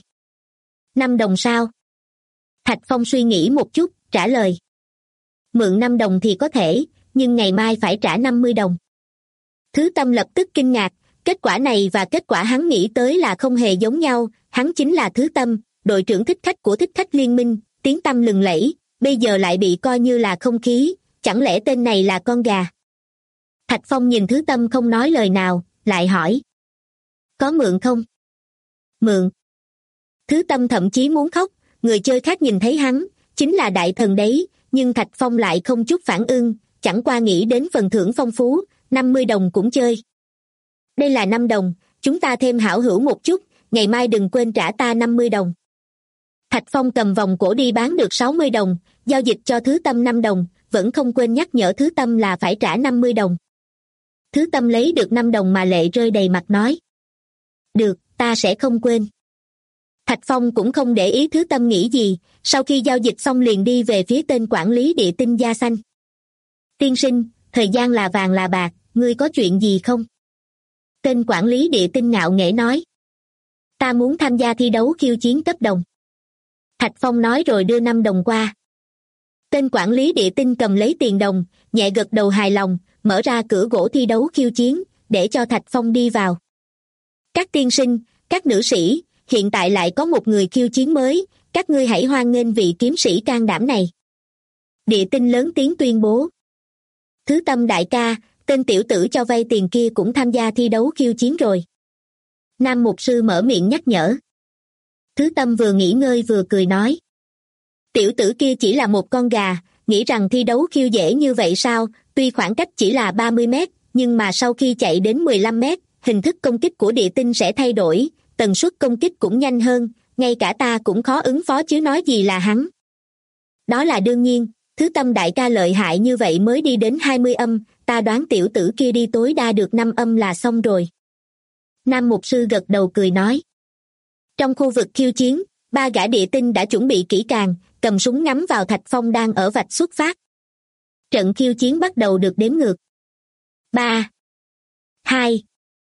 5 đồng sao? Thạch Phong suy nghĩ một chút, trả lời. Mượn 5 đồng thì có thể, nhưng ngày mai phải trả 50 đồng. Thứ Tâm lập tức kinh ngạc, kết quả này và kết quả hắn nghĩ tới là không hề giống nhau, hắn chính là Thứ Tâm, đội trưởng thích khách của thích khách liên minh, tiếng tăm lừng lẫy, bây giờ lại bị coi như là không khí, chẳng lẽ tên này là con gà? Thạch Phong nhìn Thứ Tâm không nói lời nào, lại hỏi. Có mượn không? Mượn. Thứ Tâm thậm chí muốn khóc, người chơi khác nhìn thấy hắn, chính là đại thần đấy, nhưng Thạch Phong lại không chút phản ứng, chẳng qua nghĩ đến phần thưởng phong phú, 50 đồng cũng chơi. Đây là 5 đồng, chúng ta thêm hảo hữu một chút, ngày mai đừng quên trả ta 50 đồng. Thạch Phong cầm vòng cổ đi bán được 60 đồng, giao dịch cho Thứ Tâm 5 đồng, vẫn không quên nhắc nhở Thứ Tâm là phải trả 50 đồng. Thứ Tâm lấy được 5 đồng mà lệ rơi đầy mặt nói. Được, ta sẽ không quên. Thạch Phong cũng không để ý Thứ Tâm nghĩ gì, sau khi giao dịch xong liền đi về phía tên quản lý địa tinh da xanh. Tiên sinh, thời gian là vàng là bạc, ngươi có chuyện gì không? Tên quản lý địa tinh ngạo nghễ nói. Ta muốn tham gia thi đấu khiêu chiến cấp đồng. Thạch Phong nói rồi đưa 5 đồng qua. Tên quản lý địa tinh cầm lấy tiền đồng, nhẹ gật đầu hài lòng, mở ra cửa gỗ thi đấu khiêu chiến, để cho Thạch Phong đi vào. Các tiên sinh, các nữ sĩ, hiện tại lại có một người khiêu chiến mới, các ngươi hãy hoan nghênh vị kiếm sĩ can đảm này. Địa tinh lớn tiếng tuyên bố. Thứ Tâm đại ca, tên tiểu tử cho vay tiền kia cũng tham gia thi đấu khiêu chiến rồi. Nam mục sư mở miệng nhắc nhở. Thứ Tâm vừa nghỉ ngơi vừa cười nói. Tiểu tử kia chỉ là một con gà, nghĩ rằng thi đấu khiêu dễ như vậy sao, tuy khoảng cách chỉ là 30 mét, nhưng mà sau khi chạy đến 15 mét, hình thức công kích của địa tinh sẽ thay đổi, tần suất công kích cũng nhanh hơn, ngay cả ta cũng khó ứng phó chứ nói gì là hắn. Đó là đương nhiên, Thứ Tâm đại ca lợi hại như vậy mới đi đến 20 âm, ta đoán tiểu tử kia đi tối đa được 5 âm là xong rồi. Nam mục sư gật đầu cười nói. Trong khu vực khiêu chiến, 3 gã địa tinh đã chuẩn bị kỹ càng, cầm súng ngắm vào Thạch Phong đang ở vạch xuất phát. Trận khiêu chiến bắt đầu được đếm ngược. 3, 2,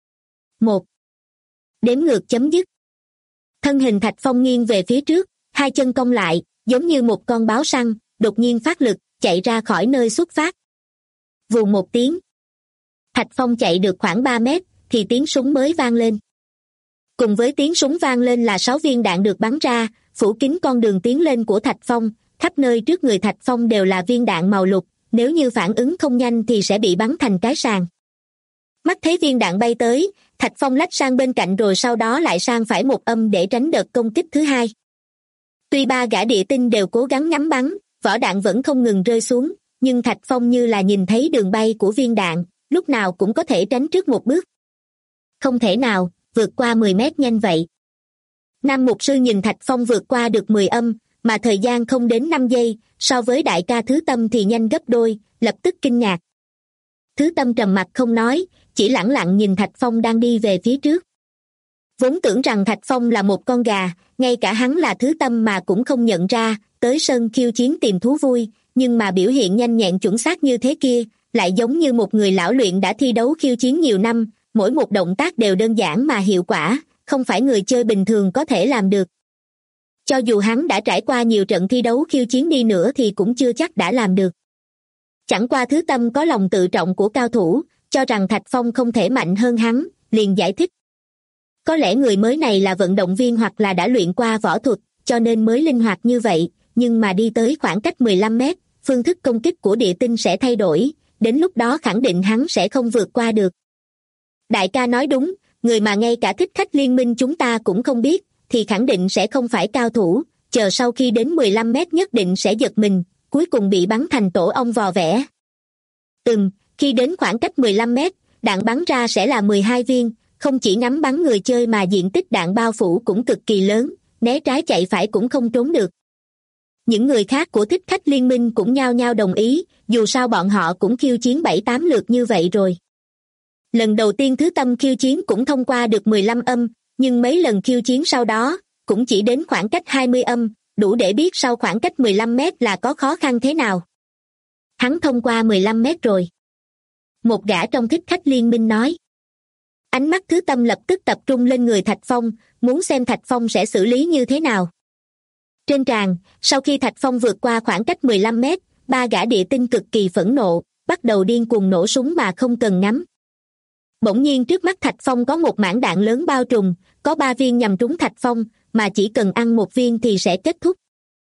1. Đếm ngược chấm dứt. Thân hình Thạch Phong nghiêng về phía trước, 2 chân cong lại, giống như một con báo săn, đột nhiên phát lực, chạy ra khỏi nơi xuất phát. Vù một tiếng. Thạch Phong chạy được khoảng 3 mét, thì tiếng súng mới vang lên. Cùng với tiếng súng vang lên là 6 viên đạn được bắn ra, phủ kín con đường tiến lên của Thạch Phong, khắp nơi trước người Thạch Phong đều là viên đạn màu lục, nếu như phản ứng không nhanh thì sẽ bị bắn thành cái sàng. Mắt thấy viên đạn bay tới, Thạch Phong lách sang bên cạnh rồi sau đó lại sang phải một âm để tránh đợt công kích thứ hai. Tuy 3 gã địa tinh đều cố gắng ngắm bắn, vỏ đạn vẫn không ngừng rơi xuống, nhưng Thạch Phong như là nhìn thấy đường bay của viên đạn, lúc nào cũng có thể tránh trước một bước. Không thể nào, vượt qua 10 mét nhanh vậy. Nam mục sư nhìn Thạch Phong vượt qua được 10 âm, mà thời gian không đến 5 giây, so với đại ca Thứ Tâm thì nhanh gấp đôi, lập tức kinh ngạc. Thứ Tâm trầm mặt không nói, chỉ lẳng lặng nhìn Thạch Phong đang đi về phía trước. Vốn tưởng rằng Thạch Phong là một con gà, ngay cả hắn là Thứ Tâm mà cũng không nhận ra, tới sân khiêu chiến tìm thú vui, nhưng mà biểu hiện nhanh nhẹn chuẩn xác như thế kia, lại giống như một người lão luyện đã thi đấu khiêu chiến nhiều năm, mỗi một động tác đều đơn giản mà hiệu quả, không phải người chơi bình thường có thể làm được. Cho dù hắn đã trải qua nhiều trận thi đấu khiêu chiến đi nữa thì cũng chưa chắc đã làm được. Chẳng qua Thứ Tâm có lòng tự trọng của cao thủ, cho rằng Thạch Phong không thể mạnh hơn hắn, liền giải thích. Có lẽ người mới này là vận động viên hoặc là đã luyện qua võ thuật, cho nên mới linh hoạt như vậy, nhưng mà đi tới khoảng cách 15 mét, phương thức công kích của địa tinh sẽ thay đổi, đến lúc đó khẳng định hắn sẽ không vượt qua được. Đại ca nói đúng, người mà ngay cả thích khách liên minh chúng ta cũng không biết, thì khẳng định sẽ không phải cao thủ, chờ sau khi đến 15 mét nhất định sẽ giật mình, cuối cùng bị bắn thành tổ ong vò vẽ. Khi đến khoảng cách 15 mét, đạn bắn ra sẽ là 12 viên, không chỉ ngắm bắn người chơi mà diện tích đạn bao phủ cũng cực kỳ lớn, né trái chạy phải cũng không trốn được. Những người khác của thích khách liên minh cũng nhao nhao đồng ý, dù sao bọn họ cũng khiêu chiến 7-8 lượt như vậy rồi. Lần đầu tiên Thứ Tâm khiêu chiến cũng thông qua được 15 âm, nhưng mấy lần khiêu chiến sau đó, cũng chỉ đến khoảng cách 20 âm, đủ để biết sau khoảng cách 15 mét là có khó khăn thế nào. Hắn thông qua 15 mét rồi. Một gã trong thích khách liên minh nói. Ánh mắt Thứ Tâm lập tức tập trung lên người Thạch Phong, muốn xem Thạch Phong sẽ xử lý như thế nào. Trên tràng, sau khi Thạch Phong vượt qua khoảng cách 15 mét, ba gã địa tinh cực kỳ phẫn nộ, bắt đầu điên cuồng nổ súng mà không cần ngắm. Bỗng nhiên trước mắt Thạch Phong có một mảng đạn lớn bao trùm, có 3 viên nhằm trúng Thạch Phong, mà chỉ cần ăn 1 viên thì sẽ kết thúc.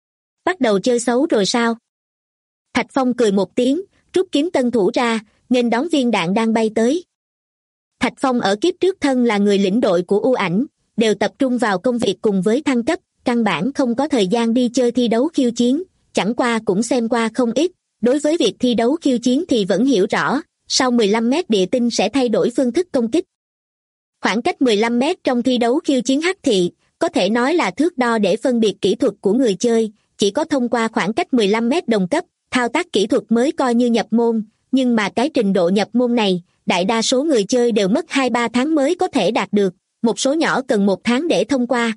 Bắt đầu chơi xấu rồi sao? Thạch Phong cười một tiếng, rút kiếm tân thủ ra, nghênh đón viên đạn đang bay tới. Thạch Phong ở kiếp trước thân là người lĩnh đội của U Ảnh, đều tập trung vào công việc cùng với thăng cấp, căn bản không có thời gian đi chơi thi đấu khiêu chiến, chẳng qua cũng xem qua không ít, đối với việc thi đấu khiêu chiến thì vẫn hiểu rõ, sau 15 mét địa tinh sẽ thay đổi phương thức công kích. Khoảng cách 15 mét trong thi đấu khiêu chiến hắc thị, có thể nói là thước đo để phân biệt kỹ thuật của người chơi, chỉ có thông qua khoảng cách 15 mét đồng cấp, thao tác kỹ thuật mới coi như nhập môn, nhưng mà cái trình độ nhập môn này, đại đa số người chơi đều mất 2-3 tháng mới có thể đạt được, một số nhỏ cần 1 tháng để thông qua.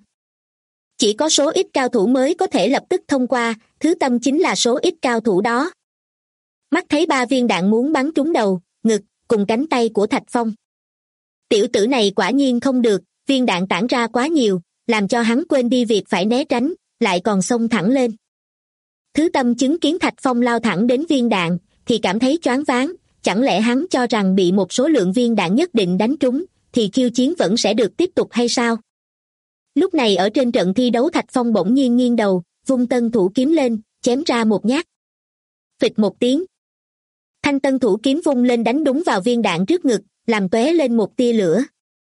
Chỉ có số ít cao thủ mới có thể lập tức thông qua, Thứ Tâm chính là số ít cao thủ đó. Mắt thấy 3 viên đạn muốn bắn trúng đầu, ngực, cùng cánh tay của Thạch Phong. Tiểu tử này quả nhiên không được, viên đạn tản ra quá nhiều, làm cho hắn quên đi việc phải né tránh, lại còn xông thẳng lên. Thứ Tâm chứng kiến Thạch Phong lao thẳng đến viên đạn, thì cảm thấy choáng váng, chẳng lẽ hắn cho rằng bị một số lượng viên đạn nhất định đánh trúng, thì khiêu chiến vẫn sẽ được tiếp tục hay sao? Lúc này ở trên trận thi đấu Thạch Phong bỗng nhiên nghiêng đầu, vung tân thủ kiếm lên, chém ra một nhát. Phịch một tiếng. Thanh tân thủ kiếm vung lên đánh đúng vào viên đạn trước ngực, làm tóe lên một tia lửa.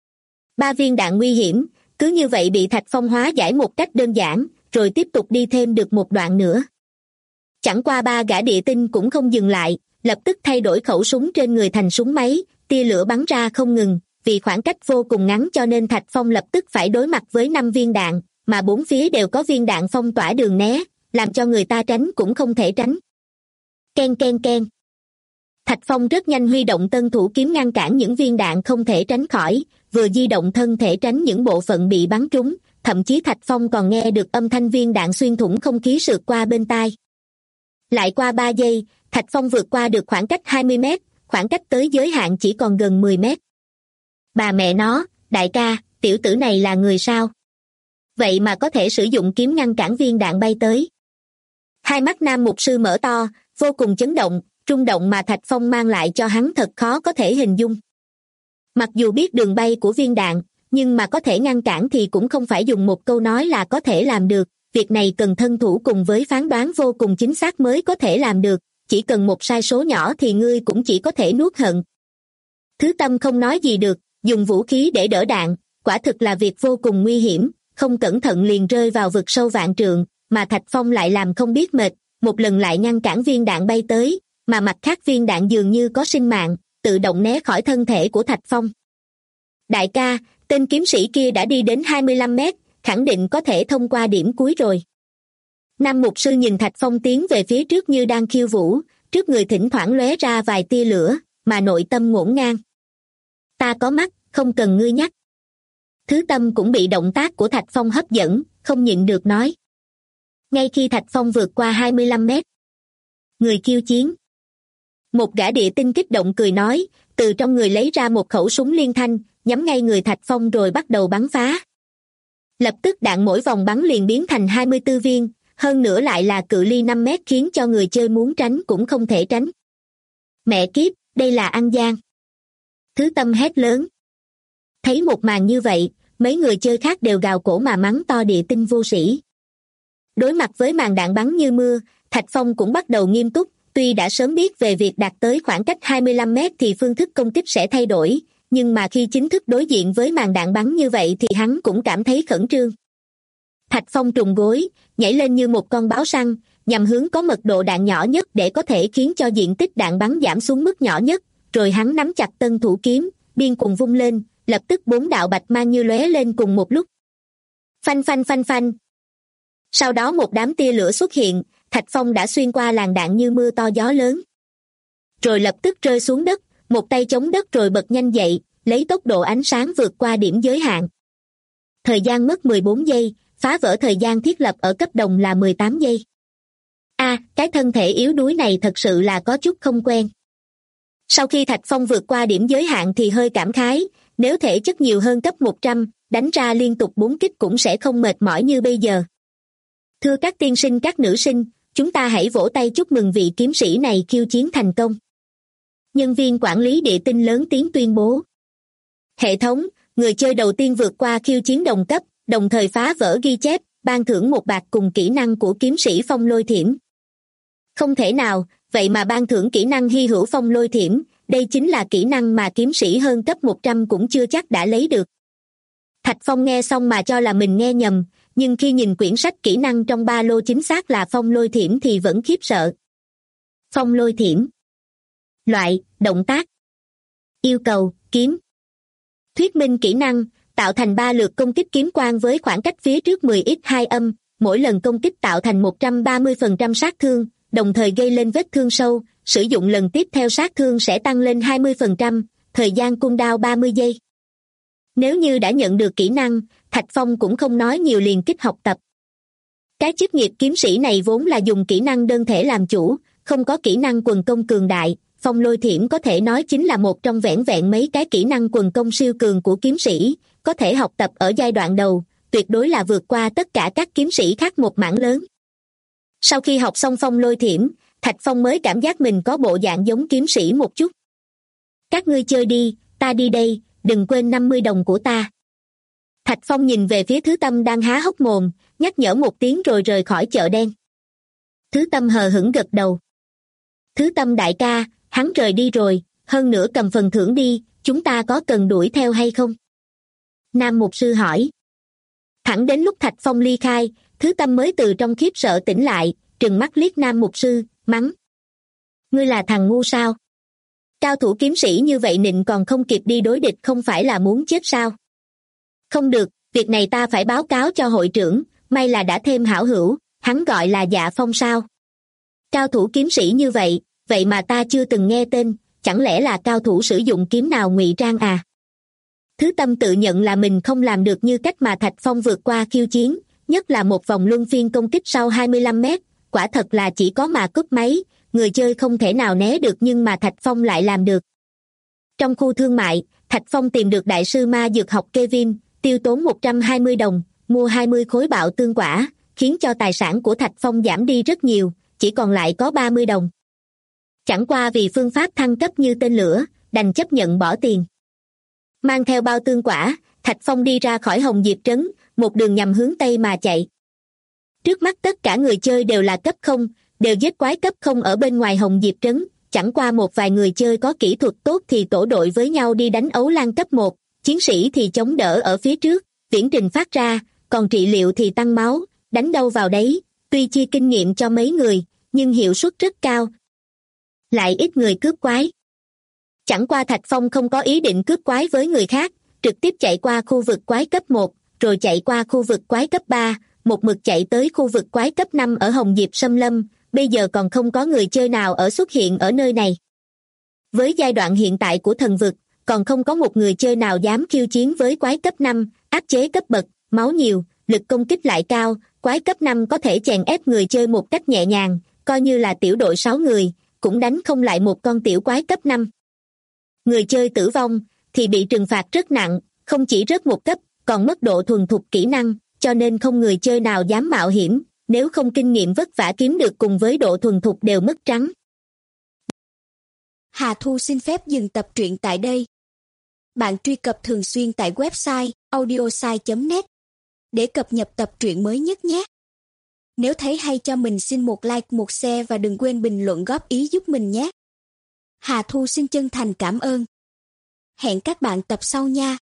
3 viên đạn nguy hiểm, cứ như vậy bị Thạch Phong hóa giải một cách đơn giản, rồi tiếp tục đi thêm được một đoạn nữa. Chẳng qua 3 gã địa tinh cũng không dừng lại, lập tức thay đổi khẩu súng trên người thành súng máy, tia lửa bắn ra không ngừng, vì khoảng cách vô cùng ngắn cho nên Thạch Phong lập tức phải đối mặt với 5 viên đạn, mà 4 phía đều có viên đạn phong tỏa đường né, làm cho người ta tránh cũng không thể tránh. Ken ken ken. Thạch Phong rất nhanh huy động tân thủ kiếm ngăn cản những viên đạn không thể tránh khỏi, vừa di động thân thể tránh những bộ phận bị bắn trúng, thậm chí Thạch Phong còn nghe được âm thanh viên đạn xuyên thủng không khí sượt qua bên tai. Lại qua 3 giây, Thạch Phong vượt qua được khoảng cách 20 mét, khoảng cách tới giới hạn chỉ còn gần 10 mét. Bà mẹ nó, đại ca, tiểu tử này là người sao? Vậy mà có thể sử dụng kiếm ngăn cản viên đạn bay tới. Hai mắt nam mục sư mở to, vô cùng chấn động, rung động mà Thạch Phong mang lại cho hắn thật khó có thể hình dung. Mặc dù biết đường bay của viên đạn, nhưng mà có thể ngăn cản thì cũng không phải dùng một câu nói là có thể làm được, việc này cần thân thủ cùng với phán đoán vô cùng chính xác mới có thể làm được, chỉ cần một sai số nhỏ thì ngươi cũng chỉ có thể nuốt hận. Thứ Tâm không nói gì được, dùng vũ khí để đỡ đạn, quả thực là việc vô cùng nguy hiểm, không cẩn thận liền rơi vào vực sâu vạn trượng, mà Thạch Phong lại làm không biết mệt, một lần lại ngăn cản viên đạn bay tới, mà mặt khác viên đạn dường như có sinh mạng, tự động né khỏi thân thể của Thạch Phong. Đại ca, tên kiếm sĩ kia đã đi đến 25 mét, khẳng định có thể thông qua điểm cuối rồi. Nam mục sư nhìn Thạch Phong tiến về phía trước như đang khiêu vũ, trước người thỉnh thoảng lóe ra vài tia lửa, mà nội tâm ngổn ngang. Ta có mắt, không cần ngươi nhắc. Thứ Tâm cũng bị động tác của Thạch Phong hấp dẫn, không nhịn được nói. Ngay khi Thạch Phong vượt qua 25 mét, người khiêu chiến. Một gã địa tinh kích động cười nói, từ trong người lấy ra một khẩu súng liên thanh, nhắm ngay người Thạch Phong rồi bắt đầu bắn phá. Lập tức đạn mỗi vòng bắn liền biến thành 24 viên, hơn nữa lại là cự ly 5 mét khiến cho người chơi muốn tránh cũng không thể tránh. Mẹ kiếp, đây là ăn gian. Thứ Tâm hét lớn. Thấy một màn như vậy, mấy người chơi khác đều gào cổ mà mắng to địa tinh vô sĩ. Đối mặt với màn đạn bắn như mưa, Thạch Phong cũng bắt đầu nghiêm túc, tuy đã sớm biết về việc đạt tới khoảng cách 25 mét thì phương thức công kích sẽ thay đổi, nhưng mà khi chính thức đối diện với màn đạn bắn như vậy thì hắn cũng cảm thấy khẩn trương. Thạch Phong trùng gối, nhảy lên như một con báo săn, nhằm hướng có mật độ đạn nhỏ nhất để có thể khiến cho diện tích đạn bắn giảm xuống mức nhỏ nhất, rồi hắn nắm chặt tân thủ kiếm, điên cuồng vung lên, lập tức 4 đạo bạch mang như lóe lên cùng một lúc. Phanh phanh phanh phanh. Sau đó một đám tia lửa xuất hiện, Thạch Phong đã xuyên qua làn đạn như mưa to gió lớn. Rồi lập tức rơi xuống đất, một tay chống đất rồi bật nhanh dậy, lấy tốc độ ánh sáng vượt qua điểm giới hạn. Thời gian mất 14 giây, phá vỡ thời gian thiết lập ở cấp đồng là 18 giây. Cái thân thể yếu đuối này thật sự là có chút không quen. Sau khi Thạch Phong vượt qua điểm giới hạn thì hơi cảm khái, nếu thể chất nhiều hơn cấp 100, đánh ra liên tục 4 kích cũng sẽ không mệt mỏi như bây giờ. Thưa các tiên sinh các nữ sinh, chúng ta hãy vỗ tay chúc mừng vị kiếm sĩ này khiêu chiến thành công. Nhân viên quản lý địa tinh lớn tiếng tuyên bố. Hệ thống, người chơi đầu tiên vượt qua khiêu chiến đồng cấp, đồng thời phá vỡ ghi chép, ban thưởng 1 bạc cùng kỹ năng của kiếm sĩ Phong Lôi Thiểm. Không thể nào, vậy mà ban thưởng kỹ năng hy hữu Phong Lôi Thiểm, đây chính là kỹ năng mà kiếm sĩ hơn cấp 100 cũng chưa chắc đã lấy được. Thạch Phong nghe xong mà cho là mình nghe nhầm, nhưng khi nhìn quyển sách kỹ năng trong ba lô chính xác là Phong Lôi Thiểm thì vẫn khiếp sợ. Phong Lôi Thiểm. Loại, động tác. Yêu cầu, kiếm. Thuyết minh kỹ năng, tạo thành 3 lượt công kích kiếm quang với khoảng cách phía trước 10x2 âm, mỗi lần công kích tạo thành 130% sát thương, đồng thời gây lên vết thương sâu, sử dụng lần tiếp theo sát thương sẽ tăng lên 20%, thời gian cooldown 30 giây. Nếu như đã nhận được kỹ năng, Thạch Phong cũng không nói nhiều liền kích học tập. Cái chức nghiệp kiếm sĩ này vốn là dùng kỹ năng đơn thể làm chủ, không có kỹ năng quần công cường đại, Phong Lôi Thiểm có thể nói chính là một trong vẻn vẹn mấy cái kỹ năng quần công siêu cường của kiếm sĩ, có thể học tập ở giai đoạn đầu, tuyệt đối là vượt qua tất cả các kiếm sĩ khác một mảng lớn. Sau khi học xong Phong Lôi Thiểm, Thạch Phong mới cảm giác mình có bộ dạng giống kiếm sĩ một chút. Các ngươi chơi đi, ta đi đây, đừng quên 50 đồng của ta. Thạch Phong nhìn về phía Thứ Tâm đang há hốc mồm, nhắc nhở một tiếng rồi rời khỏi chợ đen. Thứ Tâm hờ hững gật đầu. Thứ Tâm đại ca, hắn rời đi rồi, hơn nữa cầm phần thưởng đi, chúng ta có cần đuổi theo hay không? Nam mục sư hỏi. Thẳng đến lúc Thạch Phong ly khai, Thứ Tâm mới từ trong khiếp sợ tỉnh lại, trừng mắt liếc Nam mục sư, mắng. Ngươi là thằng ngu sao? Cao thủ kiếm sĩ như vậy nịnh còn không kịp đi đối địch không phải là muốn chết sao? Không được, việc này ta phải báo cáo cho hội trưởng, may là đã thêm hảo hữu, hắn gọi là Dạ Phong sao? Cao thủ kiếm sĩ như vậy, vậy mà ta chưa từng nghe tên, chẳng lẽ là cao thủ sử dụng kiếm nào ngụy trang à? Thứ Tâm tự nhận là mình không làm được như cách mà Thạch Phong vượt qua khiêu chiến, nhất là một vòng luân phiên công kích sau 25 mét, quả thật là chỉ có mà cúp máy, người chơi không thể nào né được nhưng mà Thạch Phong lại làm được. Trong khu thương mại, Thạch Phong tìm được đại sư ma dược học Kevin, tiêu tốn 120 đồng, mua 20 khối bạo tương quả, khiến cho tài sản của Thạch Phong giảm đi rất nhiều, chỉ còn lại có 30 đồng. Chẳng qua vì phương pháp thăng cấp như tên lửa, đành chấp nhận bỏ tiền. Mang theo bao tương quả, Thạch Phong đi ra khỏi Hồng Diệp Trấn, một đường nhằm hướng Tây mà chạy. Trước mắt tất cả người chơi đều là cấp 0, đều giết quái cấp 0 ở bên ngoài Hồng Diệp Trấn, chẳng qua một vài người chơi có kỹ thuật tốt thì tổ đội với nhau đi đánh ấu lan cấp 1, chiến sĩ thì chống đỡ ở phía trước, viễn trình phát ra, còn trị liệu thì tăng máu, đánh đâu vào đấy, tuy chia kinh nghiệm cho mấy người, nhưng hiệu suất rất cao. Lại ít người cướp quái. Chẳng qua Thạch Phong không có ý định cướp quái với người khác, trực tiếp chạy qua khu vực quái cấp 1, rồi chạy qua khu vực quái cấp 3, một mực chạy tới khu vực quái cấp 5 ở Hồng Diệp Xâm Lâm, bây giờ còn không có người chơi nào xuất hiện ở nơi này. Với giai đoạn hiện tại của thần vực, còn không có một người chơi nào dám khiêu chiến với quái cấp 5, áp chế cấp bậc, máu nhiều, lực công kích lại cao, quái cấp 5 có thể chèn ép người chơi một cách nhẹ nhàng, coi như là tiểu đội 6 người, cũng đánh không lại một con tiểu quái cấp 5. Người chơi tử vong thì bị trừng phạt rất nặng, không chỉ rớt một cấp, còn mất độ thuần thục kỹ năng, cho nên không người chơi nào dám mạo hiểm, nếu không kinh nghiệm vất vả kiếm được cùng với độ thuần thục đều mất trắng. Hà Thu xin phép dừng tập truyện tại đây. Bạn truy cập thường xuyên tại website audiosai.net để cập nhật tập truyện mới nhất nhé. Nếu thấy hay cho mình xin một like, một share và đừng quên bình luận góp ý giúp mình nhé. Hà Thu xin chân thành cảm ơn. Hẹn các bạn tập sau nha.